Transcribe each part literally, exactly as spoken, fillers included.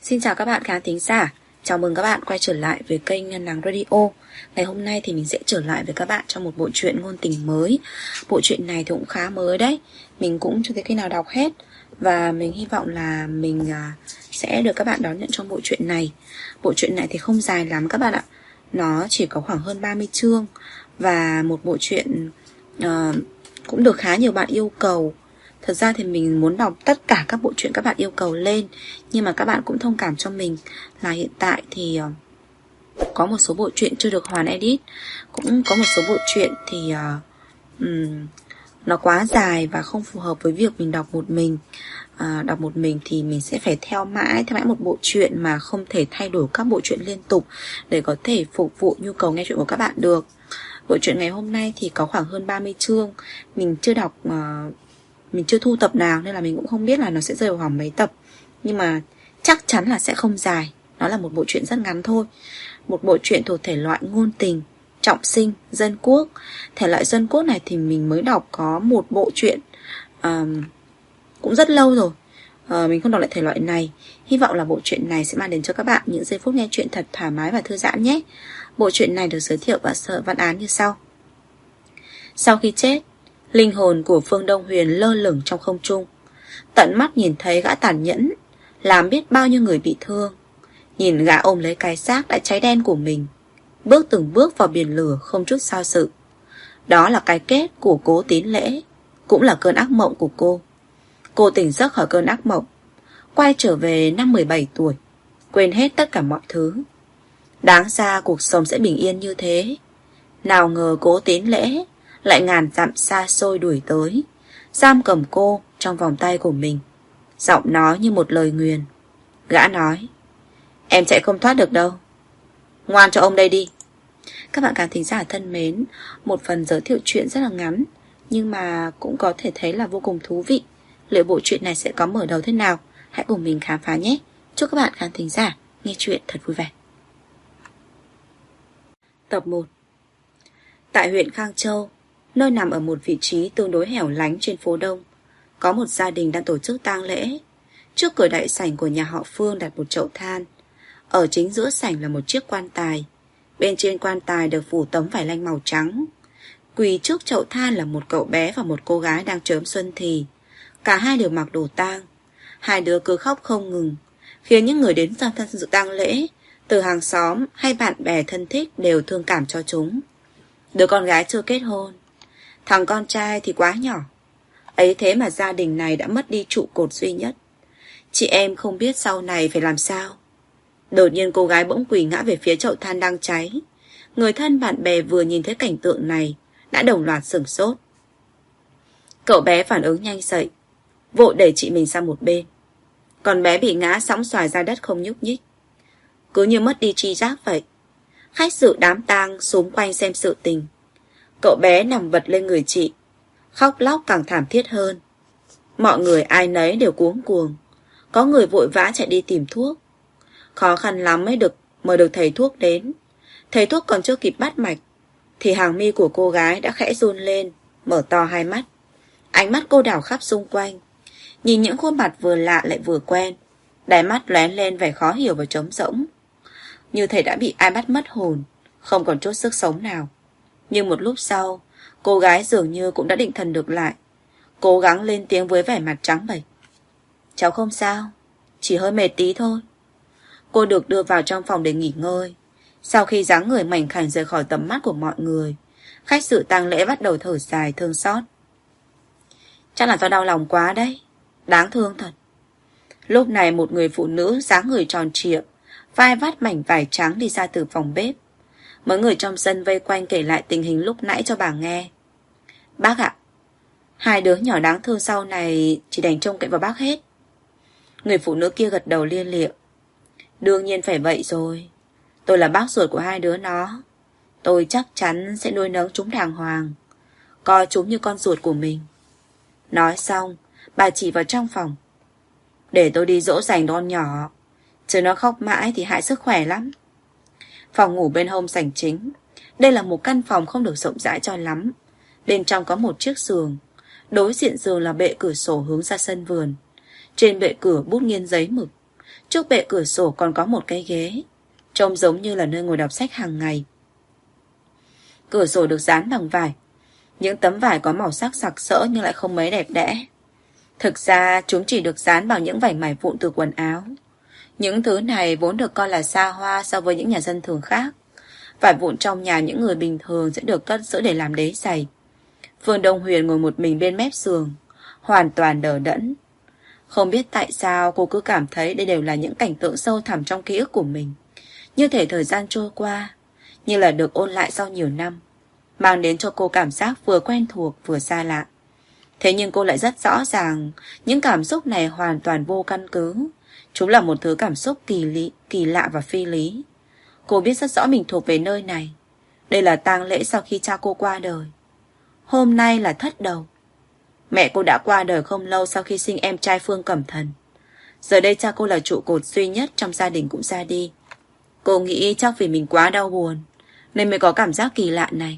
Xin chào các bạn khán thính giả. Chào mừng các bạn quay trở lại với kênh Ngân Nắng Radio. Ngày hôm nay thì mình sẽ trở lại với các bạn trong một bộ truyện ngôn tình mới. Bộ truyện này thì cũng khá mới đấy, mình cũng chưa thấy khi nào đọc hết. Và mình hy vọng là mình sẽ được các bạn đón nhận trong bộ truyện này. Bộ truyện này thì không dài lắm các bạn ạ. Nó chỉ có khoảng hơn ba mươi chương. Và một bộ truyện uh, cũng được khá nhiều bạn yêu cầu. Thật ra thì mình muốn đọc tất cả các bộ truyện các bạn yêu cầu lên, nhưng mà các bạn cũng thông cảm cho mình là hiện tại thì uh, có một số bộ truyện chưa được hoàn edit. Cũng có một số bộ truyện thì uh, um, nó quá dài và không phù hợp với việc mình đọc một mình. uh, Đọc một mình thì mình sẽ phải theo mãi Theo mãi một bộ truyện mà không thể thay đổi các bộ truyện liên tục để có thể phục vụ nhu cầu nghe truyện của các bạn được. Bộ truyện ngày hôm nay thì có khoảng hơn ba mươi chương. Mình chưa đọc uh, Mình chưa thu tập nào nên là mình cũng không biết là nó sẽ rơi vào khoảng mấy tập. Nhưng mà chắc chắn là sẽ không dài. Nó là một bộ truyện rất ngắn thôi. Một bộ truyện thuộc thể loại ngôn tình, trọng sinh, dân quốc. Thể loại dân quốc này thì mình mới đọc có một bộ truyện uh, cũng rất lâu rồi. uh, Mình không đọc lại thể loại này. Hy vọng là bộ truyện này sẽ mang đến cho các bạn những giây phút nghe truyện thật thoải mái và thư giãn nhé. Bộ truyện này được giới thiệu và sở văn án như sau. Sau khi chết, linh hồn của Phương Đông Huyền lơ lửng trong không trung, tận mắt nhìn thấy gã tàn nhẫn làm biết bao nhiêu người bị thương. Nhìn gã ôm lấy cái xác đã cháy đen của mình, bước từng bước vào biển lửa không chút sao sự. Đó là cái kết của Cố Tín Lễ, cũng là cơn ác mộng của cô. Cô tỉnh giấc khỏi cơn ác mộng, quay trở về năm mười bảy tuổi, quên hết tất cả mọi thứ. Đáng ra cuộc sống sẽ bình yên như thế. Nào ngờ Cố Tín Lễ lại ngàn dặm xa xôi đuổi tới, giam cầm cô trong vòng tay của mình. Giọng nói như một lời nguyền. Gã nói: em chạy không thoát được đâu, ngoan cho ông đây đi. Các bạn khán thính giả thân mến, một phần giới thiệu chuyện rất là ngắn, nhưng mà cũng có thể thấy là vô cùng thú vị. Liệu bộ truyện này sẽ có mở đầu thế nào? Hãy cùng mình khám phá nhé. Chúc các bạn khán thính giả nghe chuyện thật vui vẻ. Tập một. Tại huyện Khang Châu, nơi nằm ở một vị trí tương đối hẻo lánh trên phố Đông, có một gia đình đang tổ chức tang lễ. Trước cửa đại sảnh của nhà họ Phương đặt một chậu than. Ở chính giữa sảnh là một chiếc quan tài. Bên trên quan tài được phủ tấm vải lanh màu trắng. Quỳ trước chậu than là một cậu bé và một cô gái đang chớm xuân thì. Cả hai đều mặc đồ tang. Hai đứa cứ khóc không ngừng, khiến những người đến tham dự tang lễ, từ hàng xóm hay bạn bè thân thích, đều thương cảm cho chúng. Đứa con gái chưa kết hôn, thằng con trai thì quá nhỏ. Ấy thế mà gia đình này đã mất đi trụ cột duy nhất. Chị em không biết sau này phải làm sao. Đột nhiên cô gái bỗng quỳ ngã về phía chậu than đang cháy. Người thân bạn bè vừa nhìn thấy cảnh tượng này đã đồng loạt sửng sốt. Cậu bé phản ứng nhanh dậy, vội đẩy chị mình sang một bên. Còn bé bị ngã sõng xoài ra đất không nhúc nhích, cứ như mất đi tri giác vậy. Khách dự đám tang xúm quanh xem sự tình. Cậu bé nằm vật lên người chị, khóc lóc càng thảm thiết hơn. Mọi người ai nấy đều cuống cuồng. Có người vội vã chạy đi tìm thuốc. Khó khăn lắm mới được mời được thầy thuốc đến. Thầy thuốc còn chưa kịp bắt mạch thì hàng mi của cô gái đã khẽ run lên, mở to hai mắt. Ánh mắt cô đảo khắp xung quanh, nhìn những khuôn mặt vừa lạ lại vừa quen. Đáy mắt lóe lên vẻ khó hiểu và trống rỗng, như thể đã bị ai bắt mất hồn, không còn chút sức sống nào. Nhưng một lúc sau, cô gái dường như cũng đã định thần được lại, cố gắng lên tiếng với vẻ mặt trắng bệch. Cháu không sao, chỉ hơi mệt tí thôi. Cô được đưa vào trong phòng để nghỉ ngơi. Sau khi dáng người mảnh khảnh rời khỏi tầm mắt của mọi người, khách dự tang lễ bắt đầu thở dài thương xót. Chắc là do đau lòng quá đấy, đáng thương thật. Lúc này một người phụ nữ dáng người tròn trịa, vai vắt mảnh vải trắng đi ra từ phòng bếp. Mấy người trong sân vây quanh kể lại tình hình lúc nãy cho bà nghe. Bác ạ, hai đứa nhỏ đáng thương sau này chỉ đành trông cậy vào bác hết. Người phụ nữ kia gật đầu lia lịa. Đương nhiên phải vậy rồi. Tôi là bác ruột của hai đứa nó. Tôi chắc chắn sẽ nuôi nấng chúng đàng hoàng, coi chúng như con ruột của mình. Nói xong, bà chỉ vào trong phòng. Để tôi đi dỗ dành con nhỏ, chứ nó khóc mãi thì hại sức khỏe lắm. Phòng ngủ bên hông sảnh chính. Đây là một căn phòng không được rộng rãi cho lắm. Bên trong có một chiếc giường. Đối diện giường là bệ cửa sổ hướng ra sân vườn. Trên bệ cửa bút nghiên giấy mực. Trước bệ cửa sổ còn có một cái ghế, trông giống như là nơi ngồi đọc sách hàng ngày. Cửa sổ được dán bằng vải. Những tấm vải có màu sắc sặc sỡ nhưng lại không mấy đẹp đẽ. Thực ra chúng chỉ được dán bằng những vải mài vụn từ quần áo. Những thứ này vốn được coi là xa hoa so với những nhà dân thường khác. Vải vụn trong nhà những người bình thường sẽ được cất giữ để làm đế giày. Phương Đông Huyền ngồi một mình bên mép giường, hoàn toàn đờ đẫn. Không biết tại sao cô cứ cảm thấy đây đều là những cảnh tượng sâu thẳm trong ký ức của mình. Như thể thời gian trôi qua, như là được ôn lại sau nhiều năm, mang đến cho cô cảm giác vừa quen thuộc vừa xa lạ. Thế nhưng cô lại rất rõ ràng những cảm xúc này hoàn toàn vô căn cứ. Chúng là một thứ cảm xúc kỳ lị, kỳ lạ và phi lý. Cô biết rất rõ mình thuộc về nơi này. Đây là tang lễ sau khi cha cô qua đời. Hôm nay là thất đầu. Mẹ cô đã qua đời không lâu sau khi sinh em trai Phương Cẩm Thần. Giờ đây cha cô là trụ cột duy nhất trong gia đình cũng ra đi. Cô nghĩ chắc vì mình quá đau buồn nên mới có cảm giác kỳ lạ này.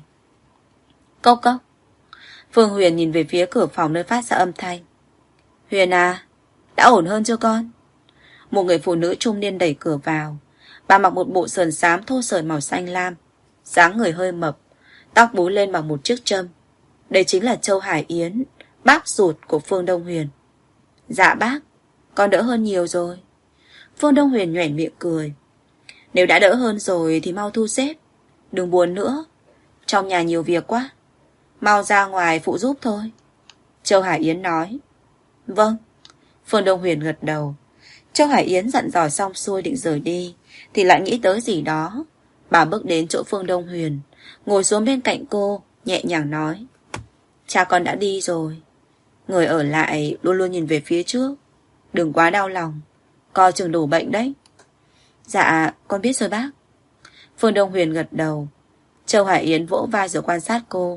Cốc cốc. Phương Huyền nhìn về phía cửa phòng nơi phát ra âm thanh. Huyền à, đã ổn hơn chưa con? Một người phụ nữ trung niên đẩy cửa vào. Bà mặc một bộ sườn xám thô sợi màu xanh lam, dáng người hơi mập, tóc búi lên bằng một chiếc châm. Đây chính là Châu Hải Yến, bác ruột của Phương Đông Huyền. Dạ bác, con đỡ hơn nhiều rồi. Phương Đông Huyền nhoẻn miệng cười. Nếu đã đỡ hơn rồi thì mau thu xếp, đừng buồn nữa. Trong nhà nhiều việc quá, mau ra ngoài phụ giúp thôi. Châu Hải Yến nói. Vâng. Phương Đông Huyền gật đầu. Châu Hải Yến dặn dò xong xuôi định rời đi thì lại nghĩ tới gì đó. Bà bước đến chỗ Phương Đông Huyền, ngồi xuống bên cạnh cô, nhẹ nhàng nói. Cha con đã đi rồi, người ở lại luôn luôn nhìn về phía trước, đừng quá đau lòng, coi chừng đủ bệnh đấy. Dạ con biết rồi bác. Phương Đông Huyền gật đầu. Châu Hải Yến vỗ vai rồi quan sát cô.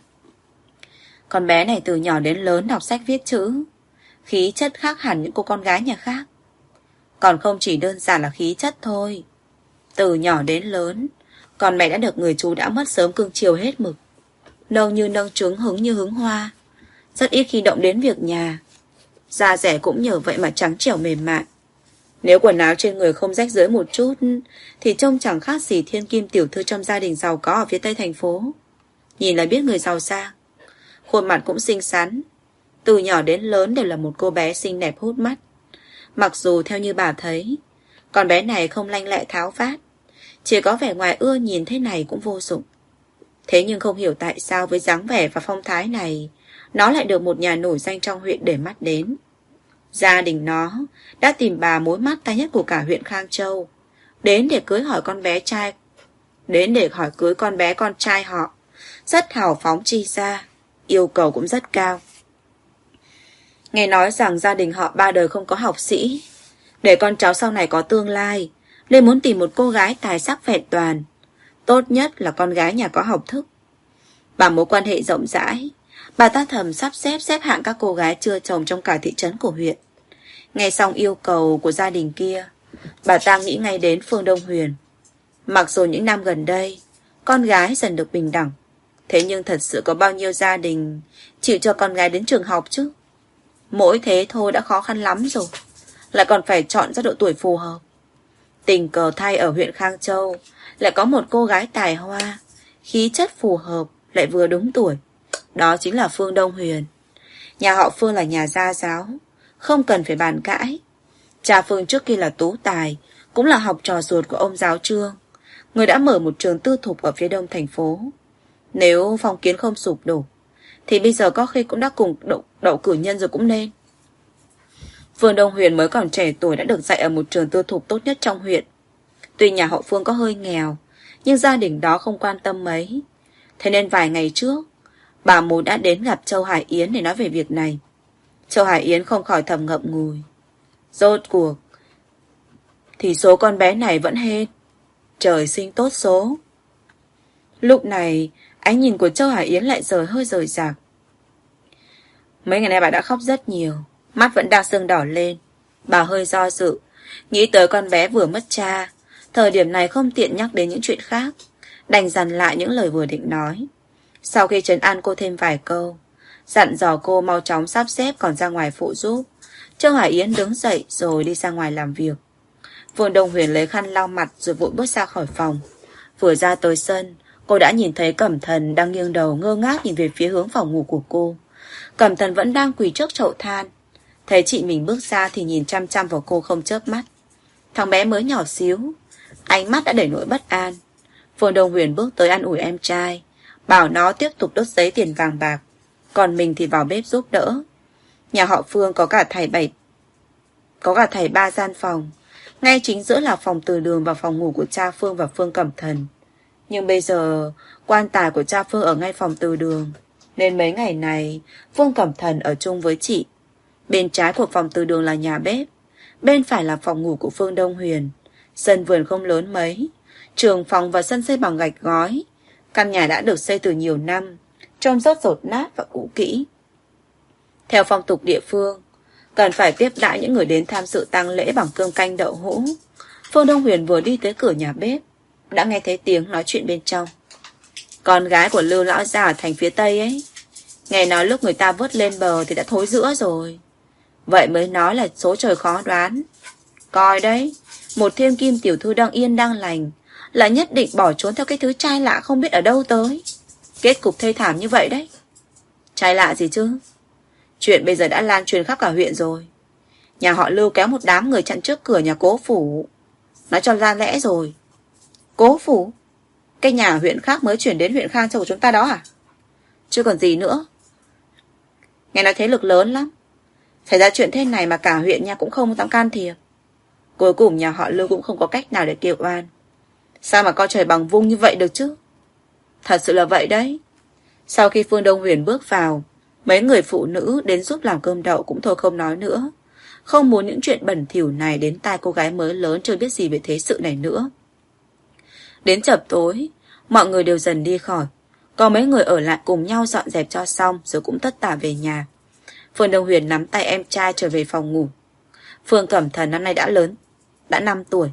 Con bé này từ nhỏ đến lớn đọc sách viết chữ, khí chất khác hẳn những cô con gái nhà khác. Còn không chỉ đơn giản là khí chất thôi. Từ nhỏ đến lớn, còn mẹ đã được người chú đã mất sớm cưng chiều hết mực. Nông như nâng trứng, hứng như hứng hoa, rất ít khi động đến việc nhà. Da dẻ cũng nhờ vậy mà trắng trẻo mềm mại. Nếu quần áo trên người không rách rưới một chút thì trông chẳng khác gì thiên kim tiểu thư trong gia đình giàu có ở phía tây thành phố. Nhìn là biết người giàu sang. Khuôn mặt cũng xinh xắn, từ nhỏ đến lớn đều là một cô bé xinh đẹp hút mắt. Mặc dù theo như bà thấy, con bé này không lanh lẹ tháo vát, chỉ có vẻ ngoài ưa nhìn thế này cũng vô dụng. Thế nhưng không hiểu tại sao với dáng vẻ và phong thái này, nó lại được một nhà nổi danh trong huyện để mắt đến. Gia đình nó đã tìm bà mối mắt tay nhất của cả huyện Khang Châu, đến để cưới hỏi con bé trai, đến để hỏi cưới con bé con trai họ. Rất hào phóng chi ra, yêu cầu cũng rất cao. Nghe nói rằng gia đình họ ba đời không có học sĩ, để con cháu sau này có tương lai, nên muốn tìm một cô gái tài sắc vẹn toàn, tốt nhất là con gái nhà có học thức. Bằng mối quan hệ rộng rãi, bà ta thầm sắp xếp xếp hạng các cô gái chưa chồng trong cả thị trấn của huyện. Nghe xong yêu cầu của gia đình kia, bà ta nghĩ ngay đến Phương Đông Huyền. Mặc dù những năm gần đây con gái dần được bình đẳng, thế nhưng thật sự có bao nhiêu gia đình chịu cho con gái đến trường học chứ? Mỗi thế thôi đã khó khăn lắm rồi, lại còn phải chọn ra độ tuổi phù hợp. Tình cờ thay ở huyện Khang Châu lại có một cô gái tài hoa, khí chất phù hợp, lại vừa đúng tuổi. Đó chính là Phương Đông Huyền. Nhà họ Phương là nhà gia giáo, không cần phải bàn cãi. Cha Phương trước kia là tú tài, cũng là học trò ruột của ông giáo Trương, người đã mở một trường tư thục ở phía đông thành phố. Nếu phong kiến không sụp đổ thì bây giờ có khi cũng đã cùng đậu, đậu cử nhân rồi cũng nên. Phương Đông Huyền mới còn trẻ tuổi đã được dạy ở một trường tư thục tốt nhất trong huyện. Tuy nhà họ Phương có hơi nghèo, nhưng gia đình đó không quan tâm mấy. Thế nên vài ngày trước, bà mối đã đến gặp Châu Hải Yến để nói về việc này. Châu Hải Yến không khỏi thầm ngậm ngùi. Rốt cuộc thì số con bé này vẫn hên, trời sinh tốt số. Lúc này ánh nhìn của Châu Hải Yến lại rời hơi rời rạc. Mấy ngày nay bà đã khóc rất nhiều, mắt vẫn đang sưng đỏ lên. Bà hơi do dự, nghĩ tới con bé vừa mất cha, thời điểm này không tiện nhắc đến những chuyện khác, đành dằn lại những lời vừa định nói. Sau khi trấn an cô thêm vài câu, dặn dò cô mau chóng sắp xếp còn ra ngoài phụ giúp, Châu Hải Yến đứng dậy rồi đi ra ngoài làm việc. Phương Đông Huyền lấy khăn lau mặt rồi vội bước ra khỏi phòng. Vừa ra tới sân, cô đã nhìn thấy Cẩm Thần đang nghiêng đầu ngơ ngác nhìn về phía hướng phòng ngủ của cô. Cẩm Thần vẫn đang quỳ trước chậu than. Thấy chị mình bước ra thì nhìn chăm chăm vào cô không chớp mắt. Thằng bé mới nhỏ xíu, ánh mắt đã đầy nỗi bất an. Phương Đông Huyền bước tới an ủi em trai, bảo nó tiếp tục đốt giấy tiền vàng bạc, còn mình thì vào bếp giúp đỡ. Nhà họ Phương có cả thảy bảy Có cả thảy ba gian phòng. Ngay chính giữa là phòng từ đường và phòng ngủ của cha Phương và Phương Cẩm Thần. Nhưng bây giờ quan tài của cha Phương ở ngay phòng từ đường, nên mấy ngày này Phương Cẩm Thần ở chung với chị. Bên trái của phòng từ đường là nhà bếp, bên phải là phòng ngủ của Phương Đông Huyền. Sân vườn không lớn mấy, trường phòng và sân xây bằng gạch gói. Căn nhà đã được xây từ nhiều năm, trông rất dột nát và cũ kỹ. Theo phong tục địa phương, cần phải tiếp đãi những người đến tham dự tang lễ bằng cơm canh đậu hũ. Phương Đông Huyền vừa đi tới cửa nhà bếp, đã nghe thấy tiếng nói chuyện bên trong. Con gái của Lưu lão gia ở thành phía Tây ấy, nghe nói lúc người ta vớt lên bờ thì đã thối rữa rồi. Vậy mới nói là số trời khó đoán. Coi đấy, một thiên kim tiểu thư đang yên đang lành là nhất định bỏ trốn theo cái thứ trai lạ không biết ở đâu tới. Kết cục thê thảm như vậy đấy. Trai lạ gì chứ? Chuyện bây giờ đã lan truyền khắp cả huyện rồi. Nhà họ Lưu kéo một đám người chặn trước cửa nhà Cố phủ, nói cho ra lẽ rồi. Cố phủ? Cái nhà ở huyện khác mới chuyển đến huyện Khang Châu của chúng ta đó à? Chứ còn gì nữa. Nghe nói thế lực lớn lắm. Xảy ra chuyện thế này mà cả huyện nhà cũng không dám can thiệp. Cuối cùng nhà họ Lưu cũng không có cách nào để kêu oan. Sao mà coi trời bằng vung như vậy được chứ? Thật sự là vậy đấy. Sau khi Phương Đông Huyền bước vào, mấy người phụ nữ đến giúp làm cơm đậu cũng thôi không nói nữa. Không muốn những chuyện bẩn thỉu này đến tai cô gái mới lớn chưa biết gì về thế sự này nữa. Đến chập tối, mọi người đều dần đi khỏi. Còn mấy người ở lại cùng nhau dọn dẹp cho xong rồi cũng tất tả về nhà. Phương Đông Huyền nắm tay em trai trở về phòng ngủ. Phương Cẩm Thần năm nay đã lớn, đã năm tuổi.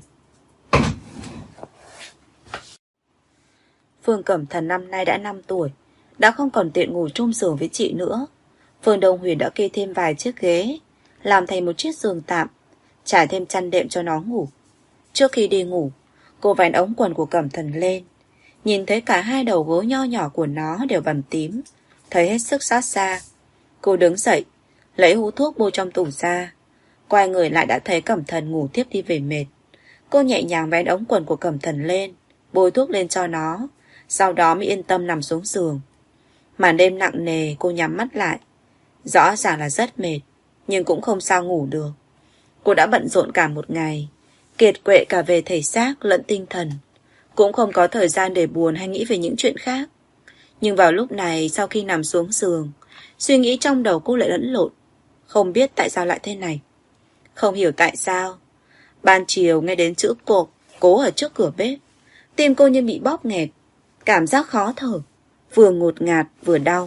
Phương Cẩm Thần năm nay đã năm tuổi, đã không còn tiện ngủ chung giường với chị nữa. Phương Đông Huyền đã kê thêm vài chiếc ghế, làm thành một chiếc giường tạm, trải thêm chăn đệm cho nó ngủ. Trước khi đi ngủ, cô vén ống quần của Cẩm Thần lên, nhìn thấy cả hai đầu gối nho nhỏ của nó đều bầm tím, thấy hết sức xót xa. Cô đứng dậy, lấy hũ thuốc bôi trong tủ ra. Quay người lại đã thấy Cẩm Thần ngủ tiếp đi về mệt. Cô nhẹ nhàng vén ống quần của Cẩm Thần lên, bôi thuốc lên cho nó, sau đó mới yên tâm nằm xuống giường. Màn đêm nặng nề, cô nhắm mắt lại. Rõ ràng là rất mệt, nhưng cũng không sao ngủ được. Cô đã bận rộn cả một ngày, kiệt quệ cả về thể xác lẫn tinh thần, cũng không có thời gian để buồn hay nghĩ về những chuyện khác. Nhưng vào lúc này, sau khi nằm xuống giường, suy nghĩ trong đầu cô lại lẫn lộn, không biết tại sao lại thế này. Không hiểu tại sao ban chiều nghe đến chữ cột Cố ở trước cửa bếp, tim cô như bị bóp nghẹt, cảm giác khó thở, vừa ngột ngạt vừa đau.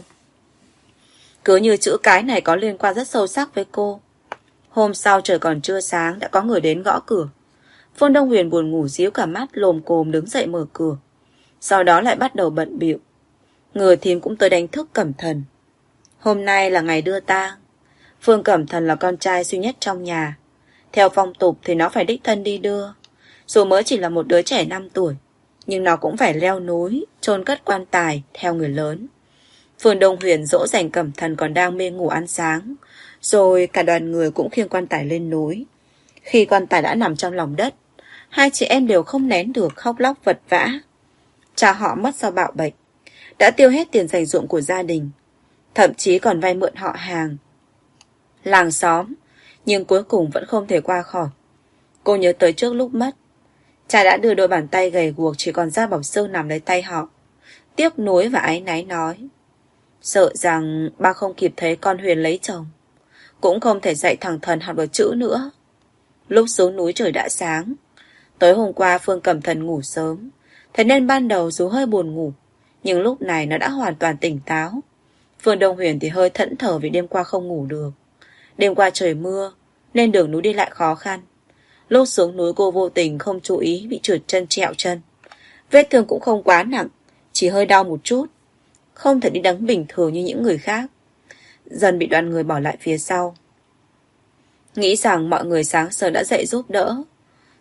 Cứ như chữ cái này có liên quan rất sâu sắc với cô. Hôm sau trời còn chưa sáng đã có người đến gõ cửa. Phương Đông Huyền buồn ngủ díu cả mắt, lồm cồm đứng dậy mở cửa. Sau đó lại bắt đầu bận bịu. Người thím cũng tới đánh thức Cẩm Thần. Hôm nay là ngày đưa tang. Phương Cẩm Thần là con trai duy nhất trong nhà. Theo phong tục thì nó phải đích thân đi đưa. Dù mới chỉ là một đứa trẻ năm tuổi, nhưng nó cũng phải leo núi, chôn cất quan tài theo người lớn. Phương Đông Huyền dỗ dành Cẩm Thần còn đang mê ngủ ăn sáng, rồi cả đoàn người cũng khiêng quan tài lên núi. Khi quan tài đã nằm trong lòng đất, hai chị em đều không nén được khóc lóc vật vã. Cha họ mất do bạo bệnh, đã tiêu hết tiền dành dụm của gia đình, thậm chí còn vay mượn họ hàng, làng xóm, nhưng cuối cùng vẫn không thể qua khỏi. Cô nhớ tới trước lúc mất, cha đã đưa đôi bàn tay gầy guộc chỉ còn da bọc xương nằm lấy tay họ, tiếc nuối và áy náy nói: sợ rằng ba không kịp thấy con Huyền lấy chồng, cũng không thể dạy thằng Thần học được chữ nữa. Lúc xuống núi trời đã sáng. Tối hôm qua Phương Cẩm Thần ngủ sớm, thế nên ban đầu dù hơi buồn ngủ, nhưng lúc này nó đã hoàn toàn tỉnh táo. Phương Đông Huyền thì hơi thẫn thờ vì đêm qua không ngủ được. Đêm qua trời mưa nên đường núi đi lại khó khăn. Lúc xuống núi cô vô tình không chú ý bị trượt chân trẹo chân. Vết thương cũng không quá nặng, chỉ hơi đau một chút, không thể đi đứng bình thường như những người khác. Dần bị đoàn người bỏ lại phía sau. Nghĩ rằng mọi người sáng sớm đã dậy giúp đỡ,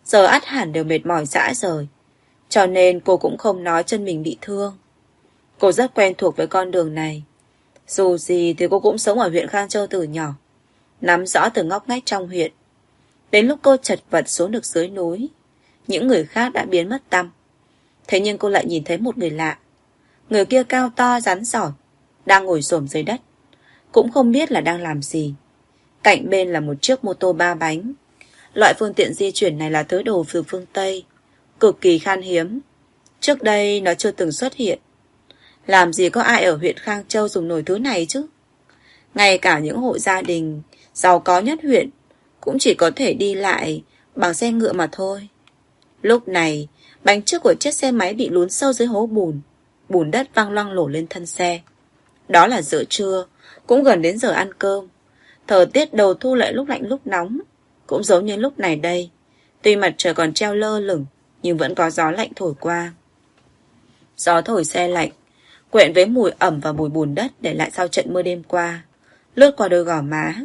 giờ ắt hẳn đều mệt mỏi rã rời. Cho nên cô cũng không nói chân mình bị thương. Cô rất quen thuộc với con đường này. Dù gì thì cô cũng sống ở huyện Khang Châu từ nhỏ, nắm rõ từng ngóc ngách trong huyện. Đến lúc cô chật vật xuống được dưới núi, những người khác đã biến mất tăm. Thế nhưng cô lại nhìn thấy một người lạ. Người kia cao to rắn giỏi, đang ngồi xổm dưới đất, cũng không biết là đang làm gì. Cạnh bên là một chiếc mô tô ba bánh. Loại phương tiện di chuyển này là thứ đồ từ phương Tây, cực kỳ khan hiếm. Trước đây nó chưa từng xuất hiện. Làm gì có ai ở huyện Khang Châu dùng nổi thứ này chứ? Ngay cả những hộ gia đình giàu có nhất huyện cũng chỉ có thể đi lại bằng xe ngựa mà thôi. Lúc này, bánh trước của chiếc xe máy bị lún sâu dưới hố bùn. Bùn đất văng loang lổ lên thân xe. Đó là giữa trưa, cũng gần đến giờ ăn cơm. Thời tiết đầu thu lại lúc lạnh lúc nóng, cũng giống như lúc này đây. Tuy mặt trời còn treo lơ lửng, nhưng vẫn có gió lạnh thổi qua. Gió thổi xe lạnh, quyện với mùi ẩm và mùi bùn đất để lại sau trận mưa đêm qua, lướt qua đôi gò má.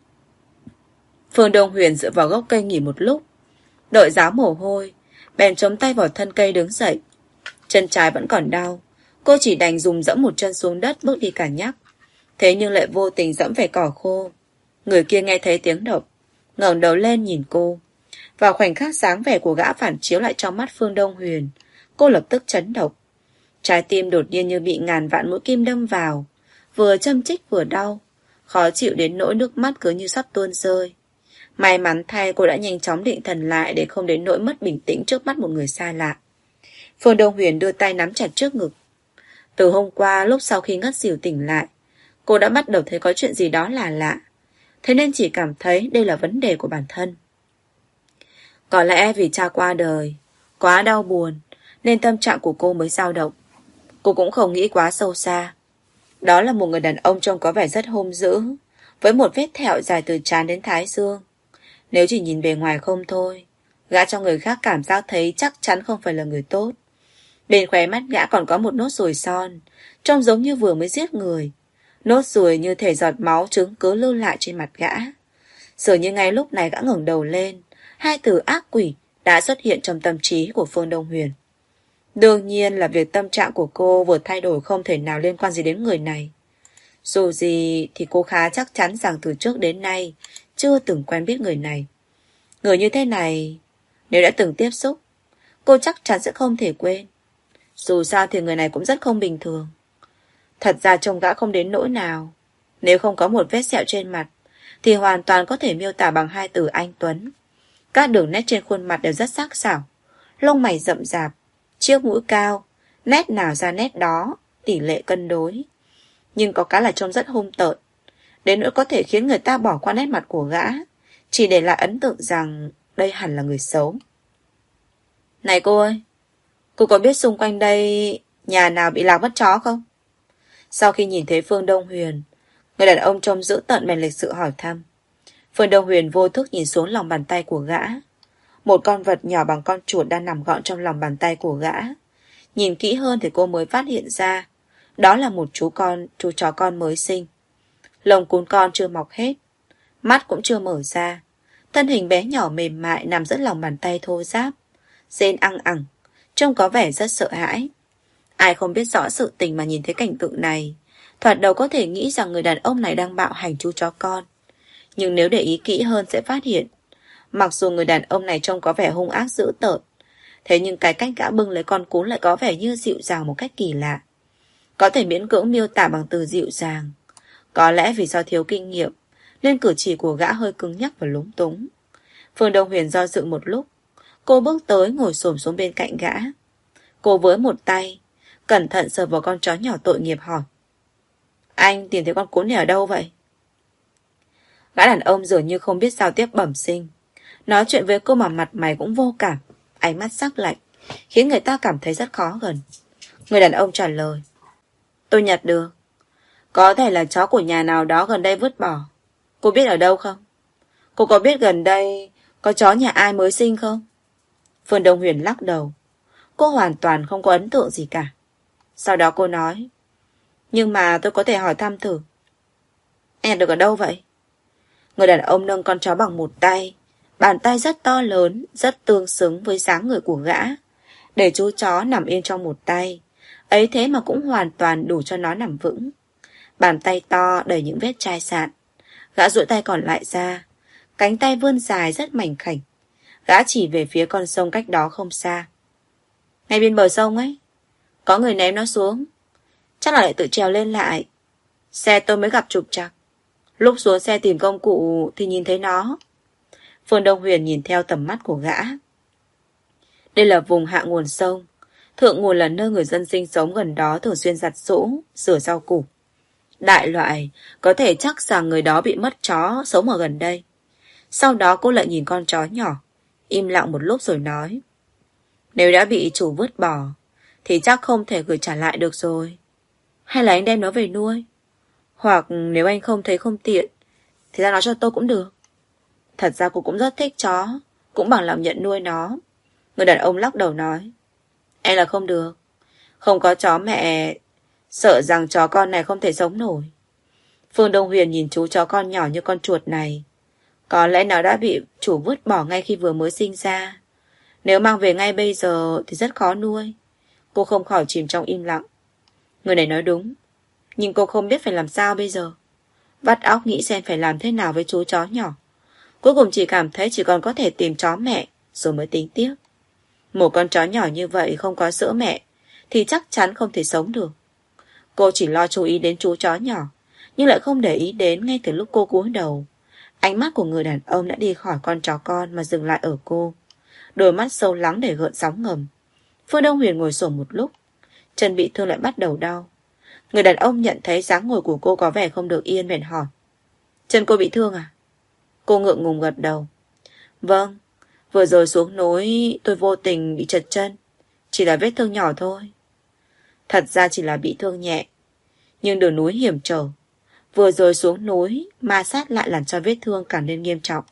Phương Đông Huyền dựa vào gốc cây nghỉ một lúc, đợi ráo mồ hôi, bèn chống tay vào thân cây đứng dậy. Chân trái vẫn còn đau, cô chỉ đành dùng dẫm một chân xuống đất bước đi cả nhắc. Thế nhưng lại vô tình dẫm phải cỏ khô. Người kia nghe thấy tiếng động, ngẩng đầu lên nhìn cô. Vào khoảnh khắc dáng vẻ của gã phản chiếu lại trong mắt Phương Đông Huyền, cô lập tức chấn động. Trái tim đột nhiên như bị ngàn vạn mũi kim đâm vào, vừa châm chích vừa đau, khó chịu đến nỗi nước mắt cứ như sắp tuôn rơi. May mắn thay cô đã nhanh chóng định thần lại để không đến nỗi mất bình tĩnh trước mắt một người xa lạ. Phương Đông Huyền đưa tay nắm chặt trước ngực. Từ hôm qua lúc sau khi ngất xỉu tỉnh lại, cô đã bắt đầu thấy có chuyện gì đó là lạ. Thế nên chỉ cảm thấy đây là vấn đề của bản thân. Có lẽ vì cha qua đời, quá đau buồn, nên tâm trạng của cô mới dao động. Cô cũng không nghĩ quá sâu xa. Đó là một người đàn ông trông có vẻ rất hung dữ, với một vết thẹo dài từ trán đến thái dương. Nếu chỉ nhìn bề ngoài không thôi, gã cho người khác cảm giác thấy chắc chắn không phải là người tốt. Bên khóe mắt gã còn có một nốt ruồi son, trông giống như vừa mới giết người. Nốt ruồi như thể giọt máu chứng cứ lưu lại trên mặt gã. Dường như ngay lúc này gã ngẩng đầu lên, hai từ ác quỷ đã xuất hiện trong tâm trí của Phương Đông Huyền. Đương nhiên là việc tâm trạng của cô vừa thay đổi không thể nào liên quan gì đến người này. Dù gì thì cô khá chắc chắn rằng từ trước đến nay chưa từng quen biết người này. Người như thế này, nếu đã từng tiếp xúc, cô chắc chắn sẽ không thể quên. Dù sao thì người này cũng rất không bình thường. Thật ra trông gã không đến nỗi nào. Nếu không có một vết sẹo trên mặt, thì hoàn toàn có thể miêu tả bằng hai từ anh Tuấn. Các đường nét trên khuôn mặt đều rất sắc sảo, lông mày rậm rạp, chiếc mũi cao, nét nào ra nét đó, tỷ lệ cân đối. Nhưng có cái là trông rất hung tợn, đến nỗi có thể khiến người ta bỏ qua nét mặt của gã, chỉ để lại ấn tượng rằng đây hẳn là người xấu. Này cô ơi, cô có biết xung quanh đây nhà nào bị lạc mất chó không? Sau khi nhìn thấy Phương Đông Huyền, người đàn ông trông dữ tợn bèn lịch sự hỏi thăm. Phương Đông Huyền vô thức nhìn xuống lòng bàn tay của gã. Một con vật nhỏ bằng con chuột đang nằm gọn trong lòng bàn tay của gã. Nhìn kỹ hơn thì cô mới phát hiện ra đó là một chú con, chú chó con mới sinh. Lông cún con chưa mọc hết, mắt cũng chưa mở ra. Thân hình bé nhỏ mềm mại nằm giữa lòng bàn tay thô ráp, rên ăng ẳng, trông có vẻ rất sợ hãi. Ai không biết rõ sự tình mà nhìn thấy cảnh tượng này, thoạt đầu có thể nghĩ rằng người đàn ông này đang bạo hành chú chó con. Nhưng nếu để ý kỹ hơn sẽ phát hiện, mặc dù người đàn ông này trông có vẻ hung ác dữ tợn, thế nhưng cái cách gã bưng lấy con cún lại có vẻ như dịu dàng một cách kỳ lạ. Có thể miễn cưỡng miêu tả bằng từ dịu dàng. Có lẽ vì do thiếu kinh nghiệm, nên cử chỉ của gã hơi cứng nhắc và lúng túng. Phương Đông Huyền do dự một lúc, cô bước tới ngồi xổm xuống bên cạnh gã. Cô với một tay, cẩn thận sờ vào con chó nhỏ tội nghiệp hỏi. Anh tìm thấy con cún này ở đâu vậy? Gã đàn ông dường như không biết giao tiếp bẩm sinh. Nói chuyện với cô mà mặt mày cũng vô cảm, ánh mắt sắc lạnh, khiến người ta cảm thấy rất khó gần. Người đàn ông trả lời. Tôi nhặt được. Có thể là chó của nhà nào đó gần đây vứt bỏ. Cô biết ở đâu không? Cô có biết gần đây có chó nhà ai mới sinh không? Phương Đông Huyền lắc đầu. Cô hoàn toàn không có ấn tượng gì cả. Sau đó cô nói. Nhưng mà tôi có thể hỏi thăm thử. Anh nhặt được ở đâu vậy? Người đàn ông nâng con chó bằng một tay, Bàn tay rất to lớn, rất tương xứng với dáng người của gã, để chú chó nằm yên trong một tay. Ấy thế mà cũng hoàn toàn đủ cho nó nằm vững. Bàn tay to đầy những vết chai sạn. Gã duỗi tay còn lại ra, cánh tay vươn dài rất mảnh khảnh. Gã chỉ về phía con sông cách đó không xa. Ngay bên bờ sông ấy, có người ném nó xuống. Chắc là lại tự trèo lên lại. Xe tôi mới gặp trục trặc. Lúc xuống xe tìm công cụ thì nhìn thấy nó. Phương Đông Huyền nhìn theo tầm mắt của gã. Đây là vùng hạ nguồn sông. Thượng nguồn là nơi người dân sinh sống gần đó thường xuyên giặt giũ, rửa rau củ. Đại loại, có thể chắc rằng người đó bị mất chó sống ở gần đây. Sau đó cô lại nhìn con chó nhỏ, im lặng một lúc rồi nói. Nếu đã bị chủ vứt bỏ, thì chắc không thể gửi trả lại được rồi. Hay là anh đem nó về nuôi? Hoặc nếu anh không thấy không tiện, thì ra nó cho tôi cũng được. Thật ra cô cũng rất thích chó, cũng bằng lòng nhận nuôi nó. Người đàn ông lắc đầu nói. Em là không được. Không có chó mẹ, sợ rằng chó con này không thể sống nổi. Phương Đông Huyền nhìn chú chó con nhỏ như con chuột này. Có lẽ nó đã bị chủ vứt bỏ ngay khi vừa mới sinh ra. Nếu mang về ngay bây giờ thì rất khó nuôi. Cô không khỏi chìm trong im lặng. Người này nói đúng, nhưng cô không biết phải làm sao bây giờ. Vắt óc nghĩ xem phải làm thế nào với chú chó nhỏ. Cuối cùng chỉ cảm thấy chỉ còn có thể tìm chó mẹ, rồi mới tính tiếp. Một con chó nhỏ như vậy không có sữa mẹ thì chắc chắn không thể sống được. Cô chỉ lo chú ý đến chú chó nhỏ, nhưng lại không để ý đến ngay từ lúc cô cúi đầu. Ánh mắt của người đàn ông đã đi khỏi con chó con mà dừng lại ở cô. Đôi mắt sâu lắng để gợn sóng ngầm. Phương Đông Huyền ngồi xổm một lúc, chân bị thương lại bắt đầu đau. Người đàn ông nhận thấy dáng ngồi của cô có vẻ không được yên, bèn hỏi. Chân cô bị thương à? Cô ngượng ngùng gật đầu. Vâng, vừa rồi xuống núi tôi vô tình bị trật chân. Chỉ là vết thương nhỏ thôi. Thật ra chỉ là bị thương nhẹ, nhưng đường núi hiểm trở. Vừa rồi xuống núi ma sát lại làm cho vết thương càng lên nghiêm trọng.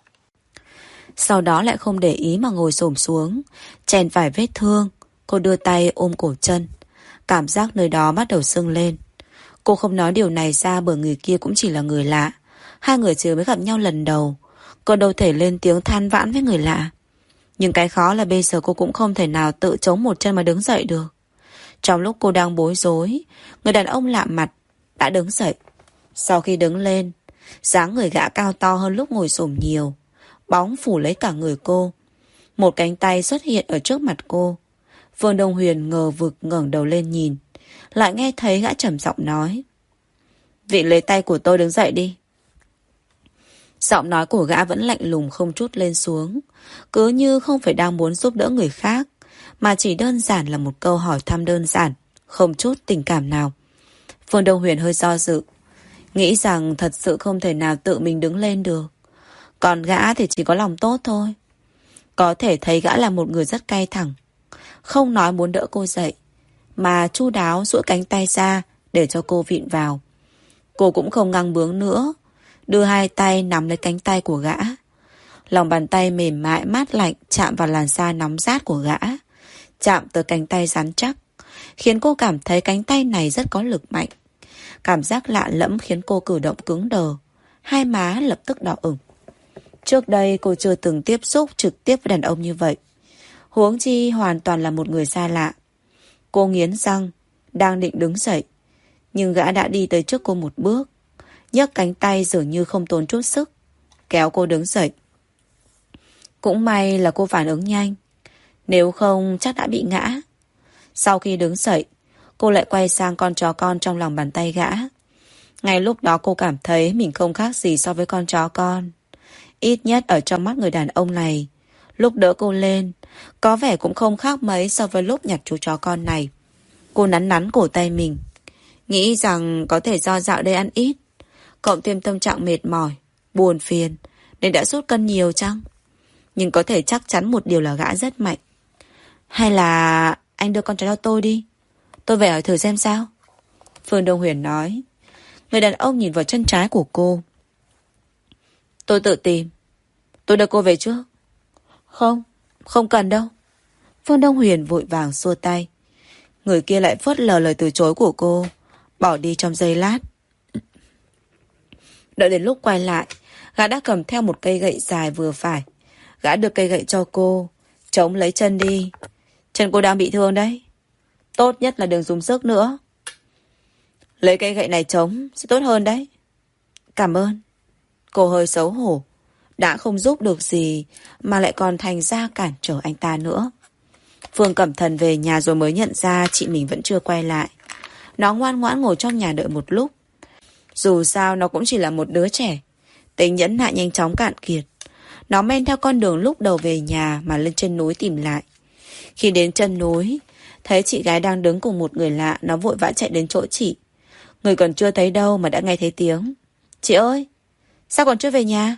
Sau đó lại không để ý mà ngồi xổm xuống, chèn vài vết thương. Cô đưa tay ôm cổ chân. Cảm giác nơi đó bắt đầu sưng lên. Cô không nói điều này ra bởi người kia cũng chỉ là người lạ. Hai người chưa mới gặp nhau lần đầu. Cô đâu thể lên tiếng than vãn với người lạ. Nhưng cái khó là bây giờ cô cũng không thể nào tự chống một chân mà đứng dậy được. Trong lúc cô đang bối rối, người đàn ông lạ mặt đã đứng dậy. Sau khi đứng lên, dáng người gã cao to hơn lúc ngồi xổm nhiều. Bóng phủ lấy cả người cô. Một cánh tay xuất hiện ở trước mặt cô. Phương Đông Huyền ngờ vực ngẩng đầu lên nhìn, lại nghe thấy gã trầm giọng nói. Vị lấy tay của tôi đứng dậy đi. Giọng nói của gã vẫn lạnh lùng không chút lên xuống, cứ như không phải đang muốn giúp đỡ người khác, mà chỉ đơn giản là một câu hỏi thăm đơn giản, không chút tình cảm nào. Phương Đông Huyền hơi do dự, nghĩ rằng thật sự không thể nào tự mình đứng lên được. Còn gã thì chỉ có lòng tốt thôi. Có thể thấy gã là một người rất cay thẳng, không nói muốn đỡ cô dậy, mà chu đáo duỗi cánh tay ra để cho cô vịn vào. Cô cũng không ngăng bướng nữa, đưa hai tay nắm lấy cánh tay của gã. Lòng bàn tay mềm mại mát lạnh chạm vào làn da nóng rát của gã, chạm tới cánh tay rắn chắc, khiến cô cảm thấy cánh tay này rất có lực mạnh. Cảm giác lạ lẫm khiến cô cử động cứng đờ, hai má lập tức đỏ ửng. Trước đây cô chưa từng tiếp xúc trực tiếp với đàn ông như vậy, huống chi hoàn toàn là một người xa lạ. Cô nghiến răng, đang định đứng dậy, nhưng gã đã đi tới trước cô một bước, nhấc cánh tay dường như không tốn chút sức, kéo cô đứng dậy. Cũng may là cô phản ứng nhanh, nếu không chắc đã bị ngã. Sau khi đứng dậy, cô lại quay sang con chó con trong lòng bàn tay gã. Ngay lúc đó cô cảm thấy mình không khác gì so với con chó con. Ít nhất ở trong mắt người đàn ông này, lúc đỡ cô lên, có vẻ cũng không khác mấy so với lúc nhặt chú chó con này. Cô nắn nắn cổ tay mình, nghĩ rằng có thể do dạo đây ăn ít, cộng thêm tâm trạng mệt mỏi, buồn phiền, nên đã sút cân nhiều chăng? Nhưng có thể chắc chắn một điều là gã rất mạnh. Hay là anh đưa con chó cho tôi đi, tôi về hỏi thử xem sao. Phương Đông Huyền nói. Người đàn ông nhìn vào chân trái của cô. Tôi tự tìm, tôi đưa cô về trước. Không, không cần đâu. Phương Đông Huyền vội vàng xua tay. Người kia lại phớt lờ lời từ chối của cô, bỏ đi trong giây lát. Đợi đến lúc quay lại, gã đã cầm theo một cây gậy dài vừa phải. Gã đưa cây gậy cho cô. Chống lấy chân đi. Chân cô đang bị thương đấy. Tốt nhất là đừng dùng sức nữa. Lấy cây gậy này chống sẽ tốt hơn đấy. Cảm ơn. Cô hơi xấu hổ. Đã không giúp được gì mà lại còn thành ra cản trở anh ta nữa. Phương Cẩm Thần về nhà rồi mới nhận ra chị mình vẫn chưa quay lại. Nó ngoan ngoãn ngồi trong nhà đợi một lúc. Dù sao nó cũng chỉ là một đứa trẻ. Tính nhẫn nại nhanh chóng cạn kiệt. Nó men theo con đường lúc đầu về nhà mà lên trên núi tìm lại. Khi đến chân núi, thấy chị gái đang đứng cùng một người lạ, nó vội vã chạy đến chỗ chị. Người còn chưa thấy đâu mà đã nghe thấy tiếng. Chị ơi, sao còn chưa về nhà?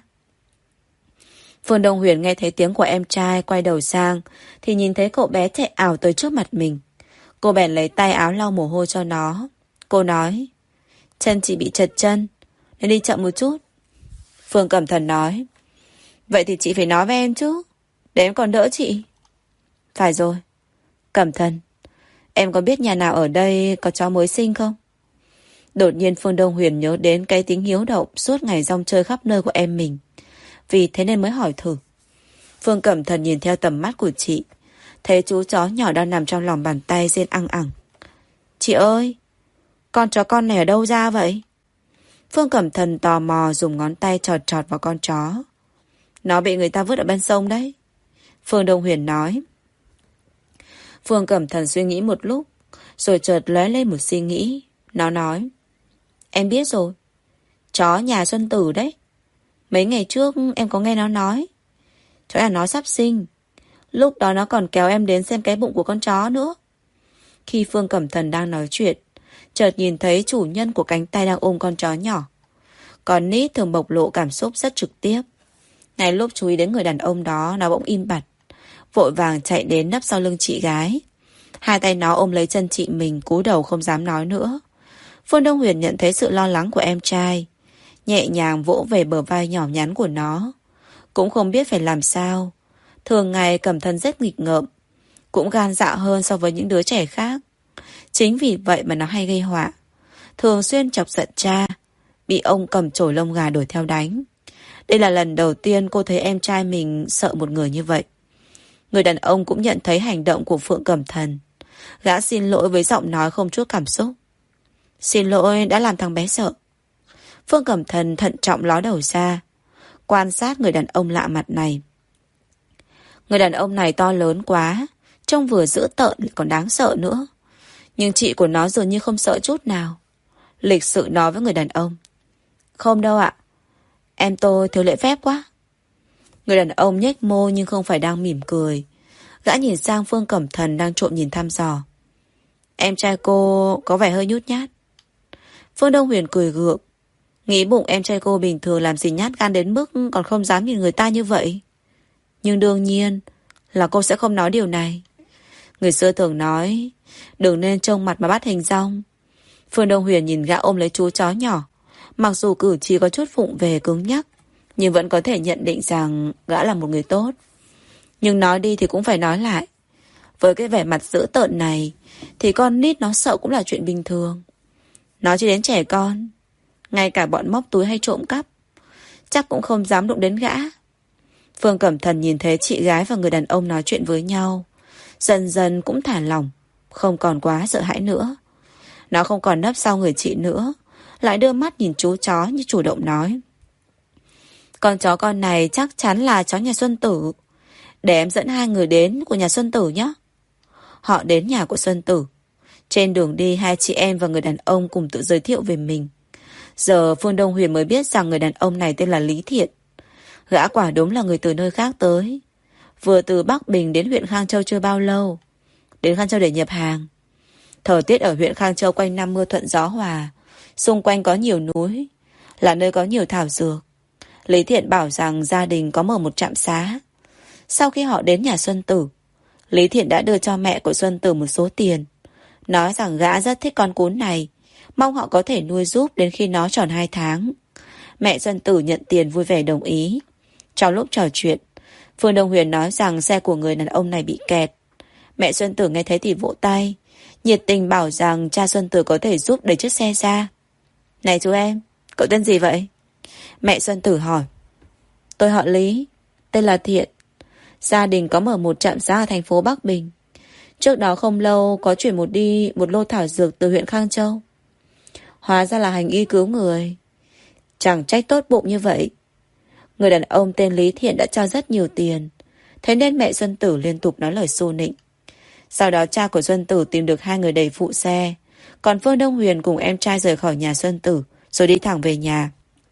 Phương Đông Huyền nghe thấy tiếng của em trai, quay đầu sang thì nhìn thấy cậu bé chạy ảo tới trước mặt mình. Cô bèn lấy tay áo lau mồ hôi cho nó. Cô nói, chân chị bị trật chân nên đi chậm một chút. Phương Cẩm Thần nói, vậy thì chị phải nói với em chứ, để em còn đỡ chị. Phải rồi. Cẩm Thần, em có biết nhà nào ở đây có chó mới sinh không? Đột nhiên Phương Đông Huyền nhớ đến cái tính hiếu động suốt ngày rong chơi khắp nơi của em mình. Vì thế nên mới hỏi thử. Phương Cẩm Thần nhìn theo tầm mắt của chị, thấy chú chó nhỏ đang nằm trong lòng bàn tay rên ăng ẳng. Chị ơi, con chó con này ở đâu ra vậy? Phương Cẩm Thần tò mò dùng ngón tay chọt chọt vào con chó. Nó bị người ta vứt ở bên sông đấy. Phương Đông Huyền nói. Phương Cẩm Thần suy nghĩ một lúc, rồi chợt lóe lên một suy nghĩ. Nó nói, em biết rồi, chó nhà Xuân Tử đấy. Mấy ngày trước em có nghe nó nói, chó nhà nó sắp sinh. Lúc đó nó còn kéo em đến xem cái bụng của con chó nữa. Khi Phương Cẩm Thần đang nói chuyện, chợt nhìn thấy chủ nhân của cánh tay đang ôm con chó nhỏ. Con nít thường bộc lộ cảm xúc rất trực tiếp. Ngay lúc chú ý đến người đàn ông đó, nó bỗng im bặt, vội vàng chạy đến nấp sau lưng chị gái. Hai tay nó ôm lấy chân chị mình, cúi đầu không dám nói nữa. Phương Đông Huyền nhận thấy sự lo lắng của em trai, nhẹ nhàng vỗ về bờ vai nhỏ nhắn của nó. Cũng không biết phải làm sao. Thường ngày Cẩm Thần rất nghịch ngợm, cũng gan dạ hơn so với những đứa trẻ khác. Chính vì vậy mà nó hay gây họa, thường xuyên chọc giận cha, bị ông cầm chổi lông gà đuổi theo đánh. Đây là lần đầu tiên cô thấy em trai mình sợ một người như vậy. Người đàn ông cũng nhận thấy hành động của Phượng Cẩm Thần. Gã xin lỗi với giọng nói không chút cảm xúc. Xin lỗi đã làm thằng bé sợ. Phương Cẩm Thần thận trọng ló đầu ra, quan sát người đàn ông lạ mặt này. Người đàn ông này to lớn quá, trông vừa dữ tợn lại còn đáng sợ nữa. Nhưng chị của nó dường như không sợ chút nào. Lịch sự nói với người đàn ông, không đâu ạ, em tôi thiếu lễ phép quá. Người đàn ông nhếch môi nhưng không phải đang mỉm cười. Gã nhìn sang Phương Cẩm Thần đang trộm nhìn thăm dò. Em trai cô có vẻ hơi nhút nhát. Phương Đông Huyền cười gượng, nghĩ bụng em trai cô bình thường làm gì nhát gan đến mức còn không dám nhìn người ta như vậy. Nhưng đương nhiên là cô sẽ không nói điều này. Người xưa thường nói, đừng nên trông mặt mà bắt hình dong. Phương Đông Huyền nhìn gã ôm lấy chú chó nhỏ, mặc dù cử chỉ có chút vụng về cứng nhắc, nhưng vẫn có thể nhận định rằng gã là một người tốt. Nhưng nói đi thì cũng phải nói lại, với cái vẻ mặt dữ tợn này thì con nít nó sợ cũng là chuyện bình thường. Nó chỉ đến trẻ con, ngay cả bọn móc túi hay trộm cắp chắc cũng không dám đụng đến gã. Phương Cẩm Thần nhìn thấy chị gái và người đàn ông nói chuyện với nhau, dần dần cũng thả lỏng, không còn quá sợ hãi nữa. Nó không còn nấp sau người chị nữa, lại đưa mắt nhìn chú chó như chủ động nói, con chó con này chắc chắn là chó nhà Xuân Tử. Để em dẫn hai người đến của nhà Xuân Tử nhé. Họ đến nhà của Xuân Tử. Trên đường đi, hai chị em và người đàn ông cùng tự giới thiệu về mình. Giờ Phương Đông Huyền mới biết rằng người đàn ông này tên là Lý Thiện. Gã quả đúng là người từ nơi khác tới, vừa từ Bắc Bình đến huyện Khang Châu chưa bao lâu, đến Khang Châu để nhập hàng. Thời tiết ở huyện Khang Châu quanh năm mưa thuận gió hòa, xung quanh có nhiều núi, là nơi có nhiều thảo dược. Lý Thiện bảo rằng gia đình có mở một trạm xá. Sau khi họ đến nhà Xuân Tử, Lý Thiện đã đưa cho mẹ của Xuân Tử một số tiền, nói rằng gã rất thích con cún này, mong họ có thể nuôi giúp đến khi nó tròn hai tháng. Mẹ Xuân Tử nhận tiền vui vẻ đồng ý. Trong lúc trò chuyện, Phương Đông Huyền nói rằng xe của người đàn ông này bị kẹt. Mẹ Xuân Tử nghe thấy thì vỗ tay, nhiệt tình bảo rằng cha Xuân Tử có thể giúp đẩy chiếc xe ra. Này chú em, cậu tên gì vậy? Mẹ Xuân Tử hỏi. Tôi họ Lý, tên là Thiện. Gia đình có mở một trạm xá ở thành phố Bắc Bình. Trước đó không lâu có chuyển một đi một lô thảo dược từ huyện Khang Châu. Hóa ra là hành y cứu người. Chẳng trách tốt bụng như vậy. Người đàn ông tên Lý Thiện đã cho rất nhiều tiền, thế nên mẹ Xuân Tử liên tục nói lời xô nịnh. Sau đó cha của Xuân Tử tìm được hai người đẩy phụ xe, còn Phương Đông Huyền cùng em trai rời khỏi nhà Xuân Tử rồi đi thẳng về nhà.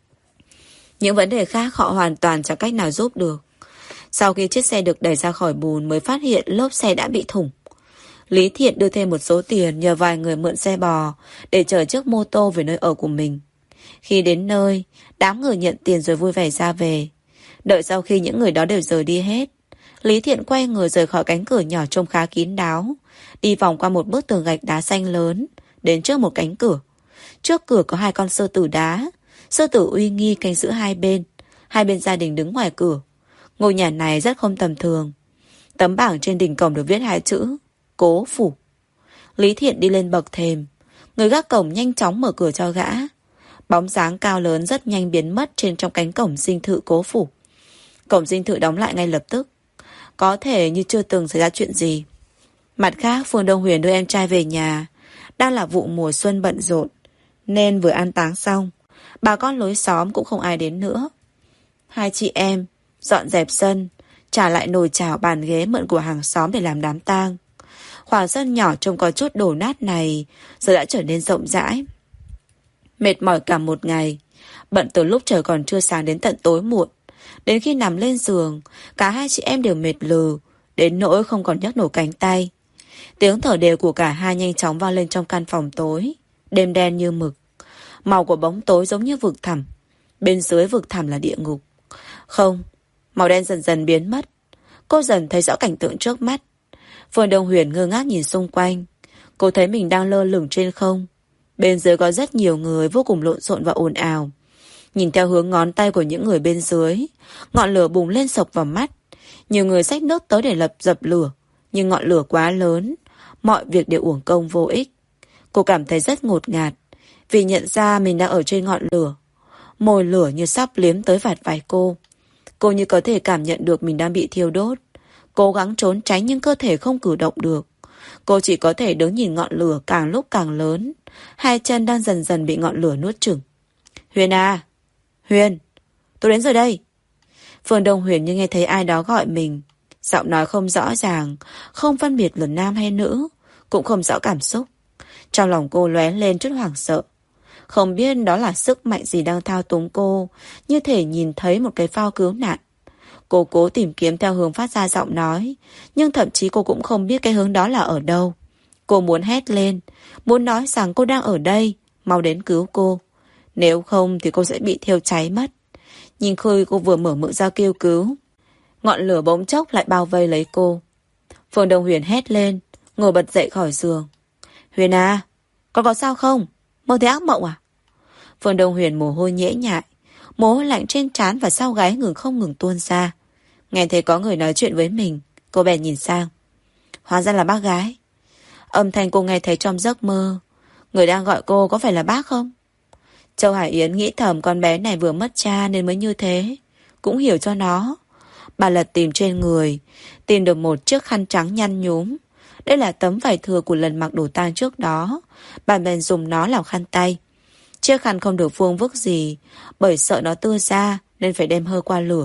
Những vấn đề khác họ hoàn toàn chẳng cách nào giúp được. Sau khi chiếc xe được đẩy ra khỏi bùn mới phát hiện lốp xe đã bị thủng. Lý Thiện đưa thêm một số tiền nhờ vài người mượn xe bò để chở chiếc mô tô về nơi ở của mình. Khi đến nơi, đám người nhận tiền rồi vui vẻ ra về. Đợi sau khi những người đó đều rời đi hết, Lý Thiện quay người rời khỏi cánh cửa nhỏ trông khá kín đáo, đi vòng qua một bức tường gạch đá xanh lớn, đến trước một cánh cửa. Trước cửa có hai con sư tử đá. Sư tử uy nghi canh giữ hai bên. Hai bên gia đình đứng ngoài cửa. Ngôi nhà này rất không tầm thường. Tấm bảng trên đỉnh cổng được viết hai chữ Cố Phủ. Lý Thiện đi lên bậc thềm. Người gác cổng nhanh chóng mở cửa cho gã. Bóng dáng cao lớn rất nhanh biến mất trên trong cánh cổng dinh thự Cố Phủ. Cổng dinh thự đóng lại ngay lập tức, có thể như chưa từng xảy ra chuyện gì. Mặt khác, Phương Đông Huyền đưa em trai về nhà. Đang là vụ mùa xuân bận rộn, nên vừa an táng xong, bà con lối xóm cũng không ai đến nữa. Hai chị em dọn dẹp sân, trả lại nồi chảo bàn ghế mượn của hàng xóm để làm đám tang. Khoảng sân nhỏ trông có chút đổ nát này giờ đã trở nên rộng rãi. Mệt mỏi cả một ngày, bận từ lúc trời còn chưa sáng đến tận tối muộn. Đến khi nằm lên giường, cả hai chị em đều mệt lừ, đến nỗi không còn nhấc nổi cánh tay. Tiếng thở đều của cả hai nhanh chóng vang lên trong căn phòng tối. Đêm đen như mực. Màu của bóng tối giống như vực thẳm. Bên dưới vực thẳm là địa ngục. Không, màu đen dần dần biến mất. Cô dần thấy rõ cảnh tượng trước mắt. Phương Đông Huyền ngơ ngác nhìn xung quanh. Cô thấy mình đang lơ lửng trên không. Bên dưới có rất nhiều người vô cùng lộn xộn và ồn ào. Nhìn theo hướng ngón tay của những người bên dưới, ngọn lửa bùng lên sộc vào mắt. Nhiều người xách nước tới để lập dập lửa, nhưng ngọn lửa quá lớn, mọi việc đều uổng công vô ích. Cô cảm thấy rất ngột ngạt, vì nhận ra mình đang ở trên ngọn lửa. Mồi lửa như sắp liếm tới vạt vai cô. Cô như có thể cảm nhận được mình đang bị thiêu đốt. Cố gắng trốn tránh nhưng cơ thể không cử động được. Cô chỉ có thể đứng nhìn ngọn lửa càng lúc càng lớn. Hai chân đang dần dần bị ngọn lửa nuốt chửng. Huyền à! Huyền! Tôi đến rồi đây! Phương Đông Huyền như nghe thấy ai đó gọi mình. Giọng nói không rõ ràng, không phân biệt là nam hay nữ, cũng không rõ cảm xúc. Trong lòng cô lóe lên chút hoảng sợ. Không biết đó là sức mạnh gì đang thao túng cô, như thể nhìn thấy một cái phao cứu nạn. Cô cố tìm kiếm theo hướng phát ra giọng nói, nhưng thậm chí cô cũng không biết cái hướng đó là ở đâu. Cô muốn hét lên, muốn nói rằng cô đang ở đây, mau đến cứu cô. Nếu không thì cô sẽ bị thiêu cháy mất. Nhưng khi cô vừa mở miệng ra kêu cứu, ngọn lửa bỗng chốc lại bao vây lấy cô. Phương Đông Huyền hét lên, ngồi bật dậy khỏi giường. Huyền à, con có sao không? Mơ thấy ác mộng à? Phương Đông Huyền mồ hôi nhễ nhại, mồ hôi lạnh trên trán và sau gáy ngừng không ngừng tuôn ra. Nghe thấy có người nói chuyện với mình, cô bèn nhìn sang. Hóa ra là bác gái. Âm thanh cô nghe thấy trong giấc mơ. Người đang gọi cô có phải là bác không? Châu Hải Yến nghĩ thầm con bé này vừa mất cha nên mới như thế, cũng hiểu cho nó. Bà lật tìm trên người, tìm được một chiếc khăn trắng nhăn nhúm. Đây là tấm vải thừa của lần mặc đồ tang trước đó. Bà bèn dùng nó làm khăn tay. Chiếc khăn không được vuông vức gì, bởi sợ nó tưa ra nên phải đem hơ qua lửa.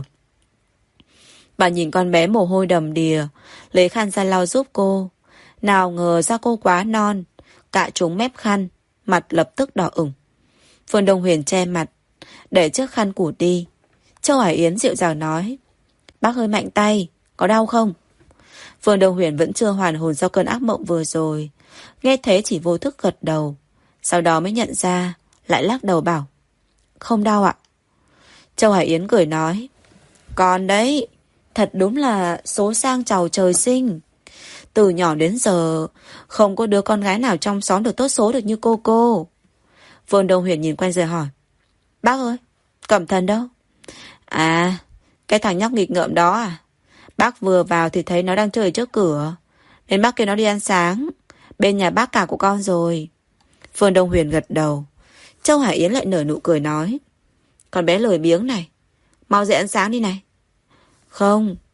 Bà nhìn con bé mồ hôi đầm đìa, lấy khăn ra lau giúp cô. Nào ngờ da cô quá non, cạ trúng mép khăn, mặt lập tức đỏ ửng. Phương Đông Huyền che mặt, để chiếc khăn cụt đi. Châu Hải Yến dịu dàng nói, bác hơi mạnh tay, có đau không? Phương Đông Huyền vẫn chưa hoàn hồn do cơn ác mộng vừa rồi. Nghe thế chỉ vô thức gật đầu. Sau đó mới nhận ra, lại lắc đầu bảo, không đau ạ. Châu Hải Yến cười nói, còn đấy, thật đúng là số sang chầu trời sinh. Từ nhỏ đến giờ, không có đứa con gái nào trong xóm được tốt số được như cô cô. Phương Đông Huyền nhìn quanh rồi hỏi, bác ơi, Cẩm Thần đâu? À, cái thằng nhóc nghịch ngợm đó à? Bác vừa vào thì thấy nó đang chơi trước cửa, nên bác kêu nó đi ăn sáng. Bên nhà bác cả của con rồi. Phương Đông Huyền gật đầu. Châu Hải Yến lại nở nụ cười nói, con bé lười biếng này, mau dậy ăn sáng đi này. Không,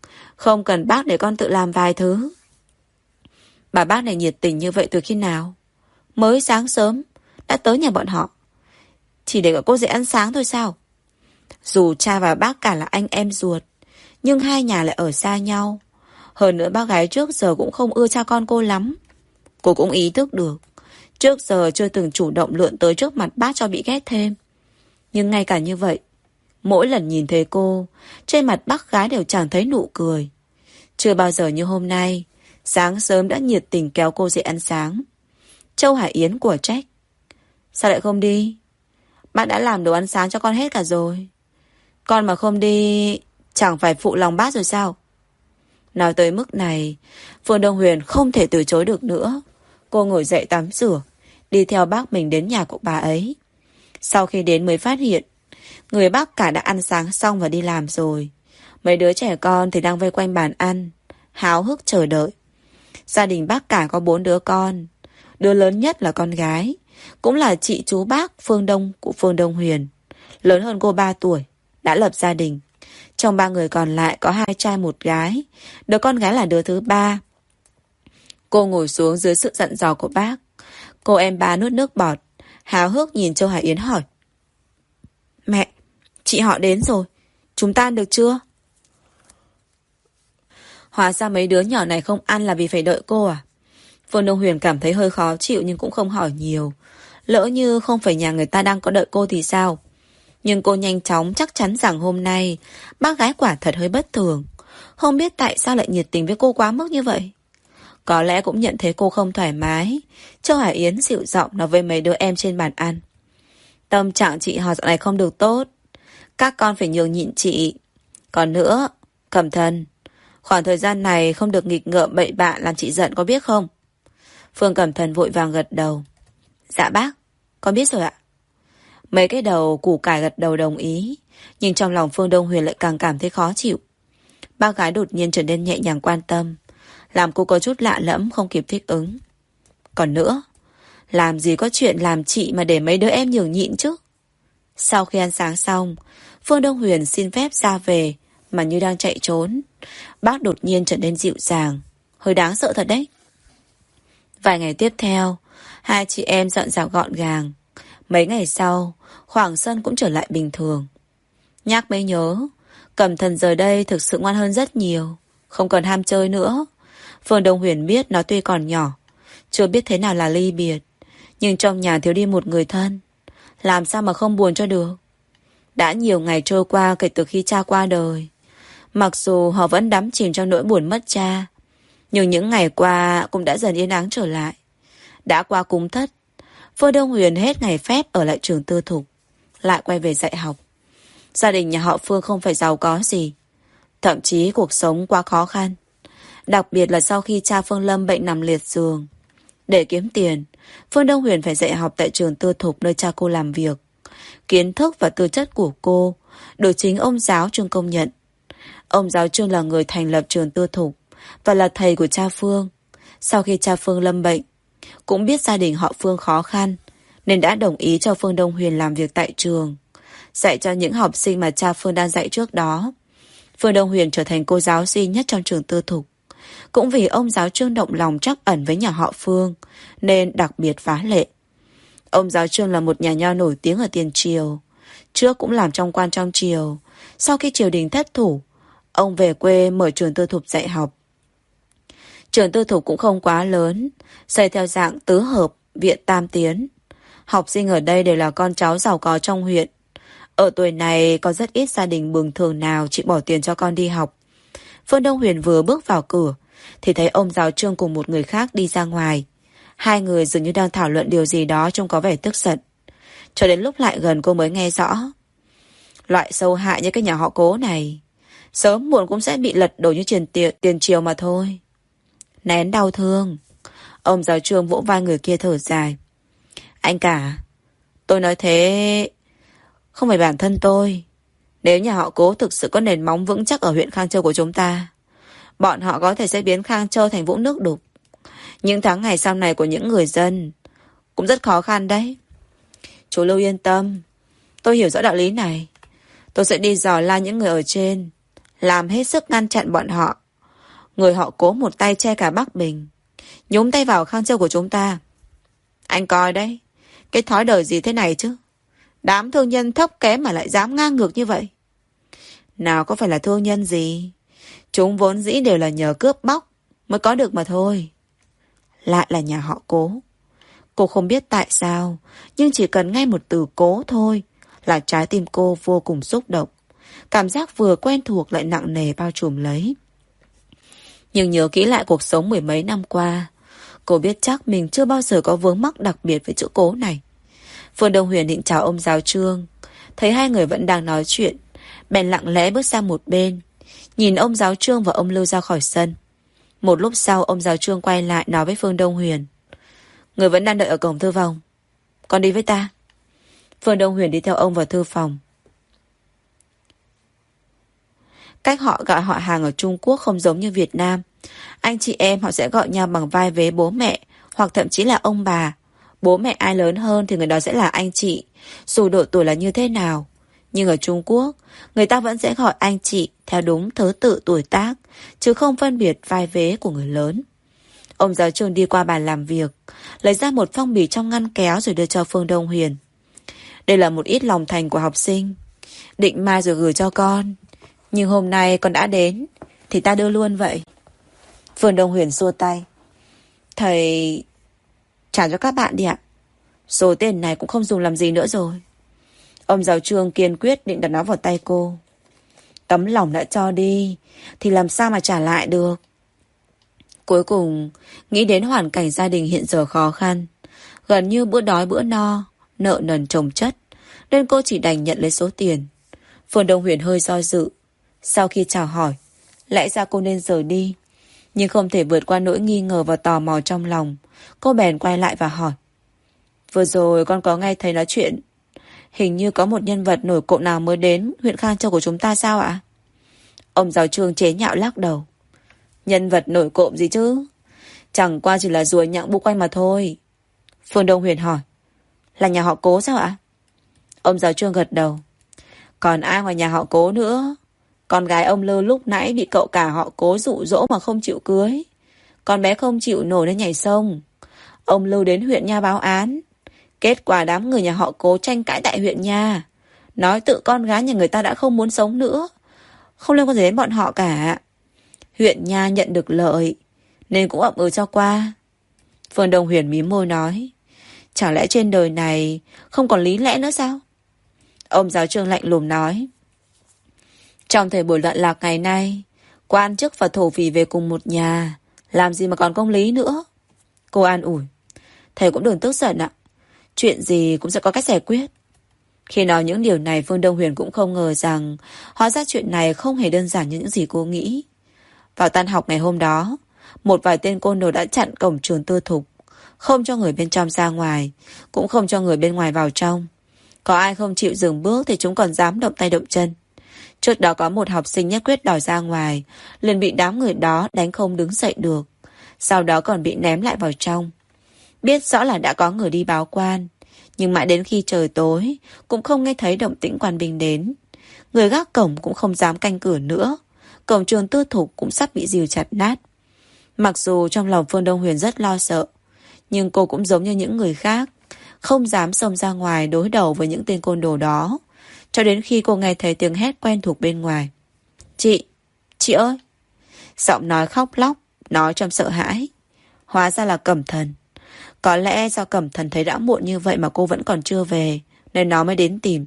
Không cần bác để con tự làm vài thứ. Bà bác này nhiệt tình như vậy từ khi nào? Mới sáng sớm đã tới nhà bọn họ, chỉ để gọi cô dậy ăn sáng thôi sao? Dù cha và bác cả là anh em ruột, nhưng hai nhà lại ở xa nhau. Hơn nữa bác gái trước giờ cũng không ưa cha con cô lắm. Cô cũng ý thức được trước giờ chưa từng chủ động lượn tới trước mặt bác cho bị ghét thêm. Nhưng ngay cả như vậy, mỗi lần nhìn thấy cô, trên mặt bác gái đều chẳng thấy nụ cười. Chưa bao giờ như hôm nay, sáng sớm đã nhiệt tình kéo cô dậy ăn sáng. Châu Hải Yến của trách: sao lại không đi? Bác đã làm đồ ăn sáng cho con hết cả rồi. Con mà không đi chẳng phải phụ lòng bác rồi sao? Nói tới mức này, Phương Đông Huyền không thể từ chối được nữa. Cô ngồi dậy tắm rửa, đi theo bác mình đến nhà của bà ấy. Sau khi đến mới phát hiện người bác cả đã ăn sáng xong và đi làm rồi. Mấy đứa trẻ con thì đang vây quanh bàn ăn, háo hức chờ đợi. Gia đình bác cả có bốn đứa con. Đứa lớn nhất là con gái, cũng là chị chú bác Phương Đông của Phương Đông Huyền, lớn hơn cô ba tuổi, đã lập gia đình. Trong ba người còn lại có hai trai một gái. Đứa con gái là đứa thứ ba. Cô ngồi xuống dưới sự dặn dò của bác. Cô em ba nuốt nước bọt, háo hức nhìn Châu Hải Yến hỏi: mẹ, chị họ đến rồi, chúng ta ăn được chưa? Hóa ra mấy đứa nhỏ này không ăn là vì phải đợi cô à? Phương Đông Huyền cảm thấy hơi khó chịu nhưng cũng không hỏi nhiều. Lỡ như không phải nhà người ta đang có đợi cô thì sao? Nhưng cô nhanh chóng chắc chắn rằng hôm nay bác gái quả thật hơi bất thường. Không biết tại sao lại nhiệt tình với cô quá mức như vậy. Có lẽ cũng nhận thấy cô không thoải mái, Châu Hải Yến dịu giọng nói với mấy đứa em trên bàn ăn: tâm trạng chị họ dạo này không được tốt, các con phải nhường nhịn chị. Còn nữa, Cẩm Thần, khoảng thời gian này không được nghịch ngợm bậy bạ làm chị giận, có biết không? Phương Cẩm Thần vội vàng gật đầu: dạ bác, con biết rồi ạ. Mấy cái đầu củ cải gật đầu đồng ý, nhưng trong lòng Phương Đông Huyền lại càng cảm thấy khó chịu. Bác gái đột nhiên trở nên nhẹ nhàng quan tâm, làm cô có chút lạ lẫm không kịp thích ứng. Còn nữa, làm gì có chuyện làm chị mà để mấy đứa em nhường nhịn chứ. Sau khi ăn sáng xong, Phương Đông Huyền xin phép ra về mà như đang chạy trốn. Bác đột nhiên trở nên dịu dàng, hơi đáng sợ thật đấy. Vài ngày tiếp theo, hai chị em dọn dẹp gọn gàng. Mấy ngày sau, khoảng sân cũng trở lại bình thường. Nhắc mới nhớ, Cẩm Thần giờ đây thực sự ngoan hơn rất nhiều, không còn ham chơi nữa. Phương Đông Huyền biết nó tuy còn nhỏ, chưa biết thế nào là ly biệt, nhưng trong nhà thiếu đi một người thân, làm sao mà không buồn cho được. Đã nhiều ngày trôi qua kể từ khi cha qua đời. Mặc dù họ vẫn đắm chìm trong nỗi buồn mất cha, nhưng những ngày qua cũng đã dần yên ắng trở lại. Đã qua cúng thất, Phương Đông Huyền hết ngày phép ở lại trường tư thục, lại quay về dạy học. Gia đình nhà họ Phương không phải giàu có gì, thậm chí cuộc sống quá khó khăn. Đặc biệt là sau khi cha Phương Lâm bệnh nằm liệt giường. Để kiếm tiền, Phương Đông Huyền phải dạy học tại trường tư thục nơi cha cô làm việc. Kiến thức và tư chất của cô được chính ông giáo Trương công nhận. Ông giáo Trương là người thành lập trường tư thục và là thầy của cha Phương. Sau khi cha Phương lâm bệnh, cũng biết gia đình họ Phương khó khăn, nên đã đồng ý cho Phương Đông Huyền làm việc tại trường, dạy cho những học sinh mà cha Phương đang dạy trước đó. Phương Đông Huyền trở thành cô giáo duy nhất trong trường tư thục. Cũng vì ông giáo Trương động lòng trắc ẩn với nhà họ Phương, nên đặc biệt phá lệ. Ông giáo Trương là một nhà nho nổi tiếng ở tiền triều, trước cũng làm trong quan trong triều. Sau khi triều đình thất thủ, ông về quê mở trường tư thục dạy học. Trường tư thục cũng không quá lớn, xây theo dạng tứ hợp, viện tam tiến. Học sinh ở đây đều là con cháu giàu có trong huyện. Ở tuổi này có rất ít gia đình bình thường nào chịu bỏ tiền cho con đi học. Phương Đông Huyền vừa bước vào cửa thì thấy ông giáo Trương cùng một người khác đi ra ngoài. Hai người dường như đang thảo luận điều gì đó trông có vẻ tức giận. Cho đến lúc lại gần cô mới nghe rõ. Loại sâu hại như cái nhà họ Cố này, sớm muộn cũng sẽ bị lật đổ như tiền, tiền, tiền triều mà thôi. Nén đau thương, ông giáo Trương vỗ vai người kia thở dài. Anh cả, tôi nói thế không phải bản thân tôi. Nếu nhà họ Cố thực sự có nền móng vững chắc ở huyện Khang Châu của chúng ta, bọn họ có thể sẽ biến Khang Châu thành vũng nước đục. Những tháng ngày sau này của những người dân cũng rất khó khăn đấy. Chú Lưu yên tâm, tôi hiểu rõ đạo lý này. Tôi sẽ đi dò la những người ở trên, làm hết sức ngăn chặn bọn họ Người họ Cố một tay che cả Bắc Bình, nhúng tay vào Khang Châu của chúng ta. Anh coi đấy, cái thói đời gì thế này chứ? Đám thương nhân thấp kém mà lại dám ngang ngược như vậy. Nào có phải là thương nhân gì, chúng vốn dĩ đều là nhờ cướp bóc mới có được mà thôi. Lại là nhà họ Cố. Cô không biết tại sao, nhưng chỉ cần ngay một từ Cố thôi là trái tim cô vô cùng xúc động. Cảm giác vừa quen thuộc lại nặng nề bao trùm lấy. Nhưng nhớ kỹ lại cuộc sống mười mấy năm qua, cô biết chắc mình chưa bao giờ có vướng mắc đặc biệt với chữ Cố này. Phương Đông Huyền định chào ông giáo Trương, thấy hai người vẫn đang nói chuyện, bèn lặng lẽ bước sang một bên, nhìn ông giáo Trương và ông Lưu ra khỏi sân. Một lúc sau ông giáo Trương quay lại nói với Phương Đông Huyền: Người vẫn đang đợi ở cổng thư phòng, con đi với ta. Phương Đông Huyền đi theo ông vào thư phòng. Cách họ gọi họ hàng ở Trung Quốc không giống như Việt Nam. Anh chị em họ sẽ gọi nhau bằng vai vế bố mẹ, hoặc thậm chí là ông bà. Bố mẹ ai lớn hơn thì người đó sẽ là anh chị, dù độ tuổi là như thế nào. Nhưng ở Trung Quốc, người ta vẫn sẽ gọi anh chị theo đúng thứ tự tuổi tác, chứ không phân biệt vai vế của người lớn. Ông giáo Trương đi qua bàn làm việc, lấy ra một phong bì trong ngăn kéo rồi đưa cho Phương Đông Huyền. Đây là một ít lòng thành của học sinh, định mai rồi gửi cho con, nhưng hôm nay con đã đến thì ta đưa luôn vậy. Phương Đông Huyền xua tay: Thầy trả cho các bạn đi ạ. Số tiền này cũng không dùng làm gì nữa rồi. Ông giáo Trương kiên quyết định đặt nó vào tay cô. Tấm lòng đã cho đi thì làm sao mà trả lại được. Cuối cùng nghĩ đến hoàn cảnh gia đình hiện giờ khó khăn, gần như bữa đói bữa no, nợ nần chồng chất, nên cô chỉ đành nhận lấy số tiền. Phương Đông Huyền hơi do dự. Sau khi chào hỏi, lẽ ra cô nên rời đi, nhưng không thể vượt qua nỗi nghi ngờ và tò mò trong lòng. Cô bèn quay lại và hỏi: Vừa rồi con có nghe thấy nói chuyện, hình như có một nhân vật nổi cộm nào mới đến huyện Khang Châu của chúng ta sao ạ? Ông giáo Trương chế nhạo lắc đầu: Nhân vật nổi cộm gì chứ, chẳng qua chỉ là rùa nhặng bu quanh mà thôi. Phương Đông Huyền hỏi: Là nhà họ Cố sao ạ? Ông giáo Trương gật đầu: Còn ai ngoài nhà họ Cố nữa. Con gái ông Lư lúc nãy bị cậu cả họ Cố dụ dỗ mà không chịu cưới. Con bé không chịu nổi nên nhảy sông. Ông Lưu đến huyện Nha báo án. Kết quả đám người nhà họ Cố tranh cãi tại huyện Nha, nói tự con gái nhà người ta đã không muốn sống nữa, không liên quan gì đến bọn họ cả. Huyện Nha nhận được lợi nên cũng ậm ừ cho qua. Phương Đông Huyền mím môi nói: Chẳng lẽ trên đời này không còn lý lẽ nữa sao? Ông giáo Trương lạnh lùng nói: Trong thời buổi loạn lạc ngày nay, quan chức và thổ phỉ về cùng một nhà, làm gì mà còn công lý nữa. Cô an ủi: Thầy cũng đừng tức giận ạ, chuyện gì cũng sẽ có cách giải quyết. Khi nói những điều này, Phương Đông Huyền cũng không ngờ rằng hóa ra chuyện này không hề đơn giản như những gì cô nghĩ. Vào tan học ngày hôm đó, một vài tên côn đồ đã chặn cổng trường tư thục, không cho người bên trong ra ngoài, cũng không cho người bên ngoài vào trong. Có ai không chịu dừng bước thì chúng còn dám động tay động chân. Trước đó có một học sinh nhất quyết đòi ra ngoài, liền bị đám người đó đánh không đứng dậy được, sau đó còn bị ném lại vào trong. Biết rõ là đã có người đi báo quan, nhưng mãi đến khi trời tối cũng không nghe thấy động tĩnh quan binh đến. Người gác cổng cũng không dám canh cửa nữa. Cổng trường tư thục cũng sắp bị rìu chặt nát. Mặc dù trong lòng Phương Đông Huyền rất lo sợ, nhưng cô cũng giống như những người khác, không dám xông ra ngoài đối đầu với những tên côn đồ đó, cho đến khi cô nghe thấy tiếng hét quen thuộc bên ngoài. Chị, chị ơi! Giọng nói khóc lóc, nói trong sợ hãi. Hóa ra là Cẩm Thần. Có lẽ do Cẩm Thần thấy đã muộn như vậy mà cô vẫn còn chưa về, nên nó mới đến tìm.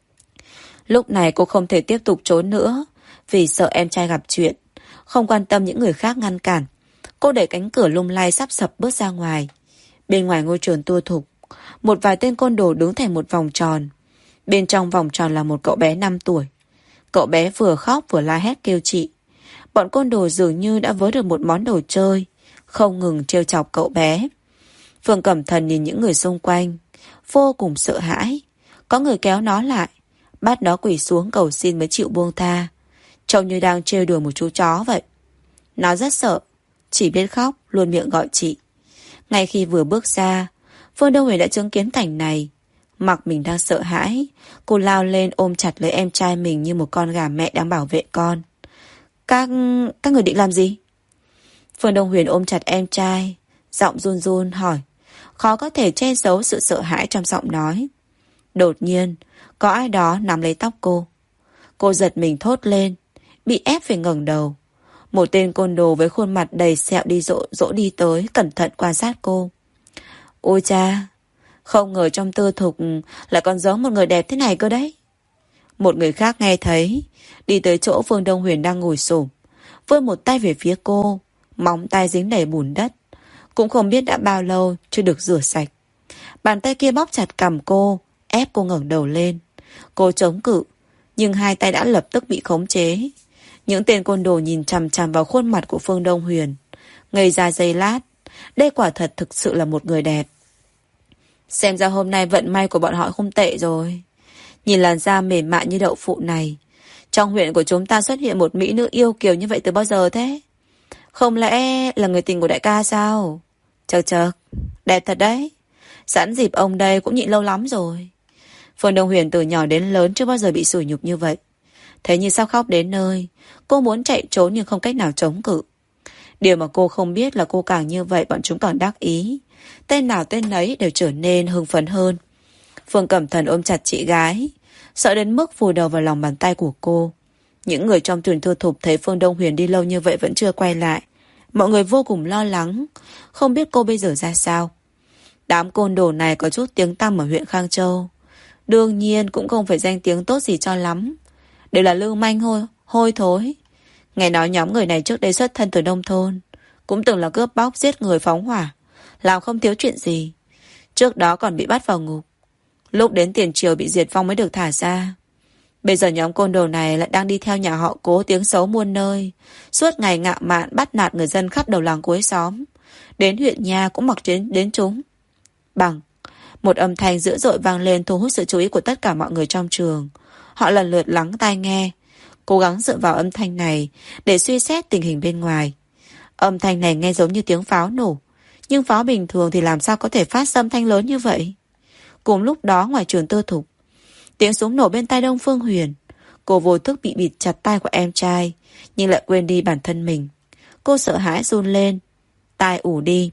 Lúc này cô không thể tiếp tục trốn nữa, vì sợ em trai gặp chuyện. Không quan tâm những người khác ngăn cản, cô đẩy cánh cửa lung lay sắp sập bước ra ngoài. Bên ngoài ngôi trường tư thục, một vài tên côn đồ đứng thành một vòng tròn. Bên trong vòng tròn là một cậu bé năm tuổi. Cậu bé vừa khóc vừa la hét kêu chị. Bọn côn đồ dường như đã vớ được một món đồ chơi, không ngừng trêu chọc cậu bé. Phương Cẩm Thần nhìn những người xung quanh, vô cùng sợ hãi. Có người kéo nó lại, bắt nó quỳ xuống cầu xin mới chịu buông tha, trông như đang trêu đùa một chú chó vậy. Nó rất sợ, chỉ biết khóc, luôn miệng gọi chị. Ngay khi vừa bước ra, Phương Đông Huyền đã chứng kiến cảnh này. Mặc mình đang sợ hãi, cô lao lên ôm chặt lấy em trai mình như một con gà mẹ đang bảo vệ con. Các... các người định làm gì? Phương Đông Huyền ôm chặt em trai, giọng run run hỏi, khó có thể che giấu sự sợ hãi trong giọng nói. Đột nhiên, có ai đó nắm lấy tóc cô. Cô giật mình thốt lên, bị ép phải ngẩng đầu. Một tên côn đồ với khuôn mặt đầy sẹo đi dỗ, dỗ đi tới, cẩn thận quan sát cô. Ôi cha, không ngờ trong tư thục lại còn giống một người đẹp thế này cơ đấy. Một người khác nghe thấy, đi tới chỗ Phương Đông Huyền đang ngồi xổm, vươn một tay về phía cô, móng tay dính đầy bùn đất. Cũng không biết đã bao lâu chưa được rửa sạch. Bàn tay kia bóp chặt cằm cô, ép cô ngẩng đầu lên. Cô chống cự, nhưng hai tay đã lập tức bị khống chế. Những tên côn đồ nhìn chằm chằm vào khuôn mặt của Phương Đông Huyền, ngây ra giây lát. Đây quả thật thực sự là một người đẹp. Xem ra hôm nay vận may của bọn họ không tệ rồi. Nhìn làn da mềm mại như đậu phụ này, trong huyện của chúng ta xuất hiện một mỹ nữ yêu kiều như vậy từ bao giờ thế? Không lẽ là người tình của đại ca sao? Chật chật, đẹp thật đấy. Sẵn dịp ông đây cũng nhịn lâu lắm rồi. Phương Đông Huyền từ nhỏ đến lớn chưa bao giờ bị sủi nhục như vậy. Thế nhưng sao khóc đến nơi, cô muốn chạy trốn nhưng không cách nào chống cự. Điều mà cô không biết là cô càng như vậy bọn chúng càng đắc ý. Tên nào tên nấy đều trở nên hưng phấn hơn. Phương Cẩm Thần ôm chặt chị gái, sợ đến mức vùi đầu vào lòng bàn tay của cô. Những người trong thuyền Thư Thục thấy Phương Đông Huyền đi lâu như vậy vẫn chưa quay lại. Mọi người vô cùng lo lắng, không biết cô bây giờ ra sao. Đám côn đồ này có chút tiếng tăm ở huyện Khang Châu, đương nhiên cũng không phải danh tiếng tốt gì cho lắm. Đều là lưu manh hôi, hôi thối. Nghe nói nhóm người này trước đây xuất thân từ nông thôn, cũng từng là cướp bóc, giết người, phóng hỏa, làm không thiếu chuyện gì. Trước đó còn bị bắt vào ngục. Lúc đến tiền triều bị diệt vong mới được thả ra. Bây giờ nhóm côn đồ này lại đang đi theo nhà họ Cố tiếng xấu muôn nơi, suốt ngày ngạo mạn bắt nạt người dân khắp đầu làng cuối xóm. Đến huyện nhà cũng mặc đến, đến chúng. Bằng một âm thanh dữ dội vang lên thu hút sự chú ý của tất cả mọi người trong trường. Họ lần lượt lắng tai nghe, cố gắng dựa vào âm thanh này để suy xét tình hình bên ngoài. Âm thanh này nghe giống như tiếng pháo nổ, nhưng pháo bình thường thì làm sao có thể phát ra âm thanh lớn như vậy. Cùng lúc đó ngoài trường Tư Thục, tiếng súng nổ bên tai Đông Phương Huyền. Cô vô thức bị bịt chặt tai của em trai, nhưng lại quên đi bản thân mình. Cô sợ hãi run lên, tai ù đi.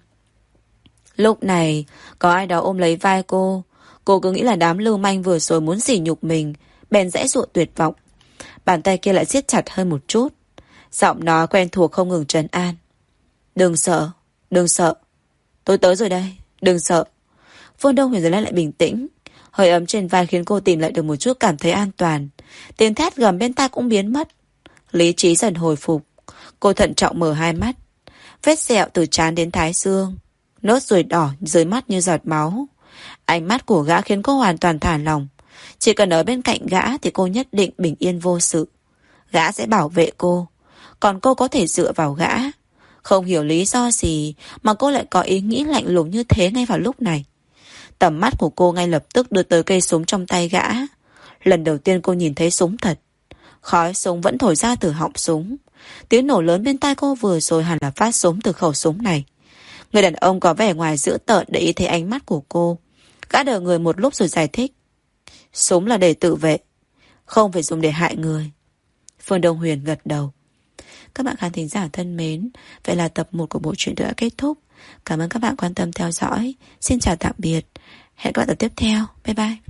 Lúc này có ai đó ôm lấy vai cô. Cô cứ nghĩ là đám lưu manh vừa rồi muốn sỉ nhục mình, bèn giãy giụa tuyệt vọng. Bàn tay kia lại siết chặt hơn một chút. Giọng nói quen thuộc không ngừng trấn an. Đừng sợ, đừng sợ, tôi tới rồi đây, đừng sợ. Phương Đông Huyền giờ lại bình tĩnh. Hơi ấm trên vai khiến cô tìm lại được một chút cảm thấy an toàn. Tiếng thét gầm bên tai cũng biến mất. Lý trí dần hồi phục. Cô thận trọng mở hai mắt. Vết sẹo từ trán đến thái xương, nốt ruồi đỏ dưới mắt như giọt máu. Ánh mắt của gã khiến cô hoàn toàn thả lòng. Chỉ cần ở bên cạnh gã thì cô nhất định bình yên vô sự. Gã sẽ bảo vệ cô, còn cô có thể dựa vào gã. Không hiểu lý do gì mà cô lại có ý nghĩ lạnh lùng như thế ngay vào lúc này. Tầm mắt của cô ngay lập tức đưa tới cây súng trong tay gã. Lần đầu tiên cô nhìn thấy súng thật. Khói súng vẫn thổi ra từ họng súng. Tiếng nổ lớn bên tai cô vừa rồi hẳn là phát súng từ khẩu súng này. Người đàn ông có vẻ ngoài dữ tợn để ý thấy ánh mắt của cô. Gã đờ người một lúc rồi giải thích. Súng là để tự vệ, không phải dùng để hại người. Phương Đông Huyền gật đầu. Các bạn khán thính giả thân mến, vậy là tập một của bộ truyện đã kết thúc. Cảm ơn các bạn quan tâm theo dõi. Xin chào tạm biệt. Hẹn các bạn tập tiếp theo. Bye bye.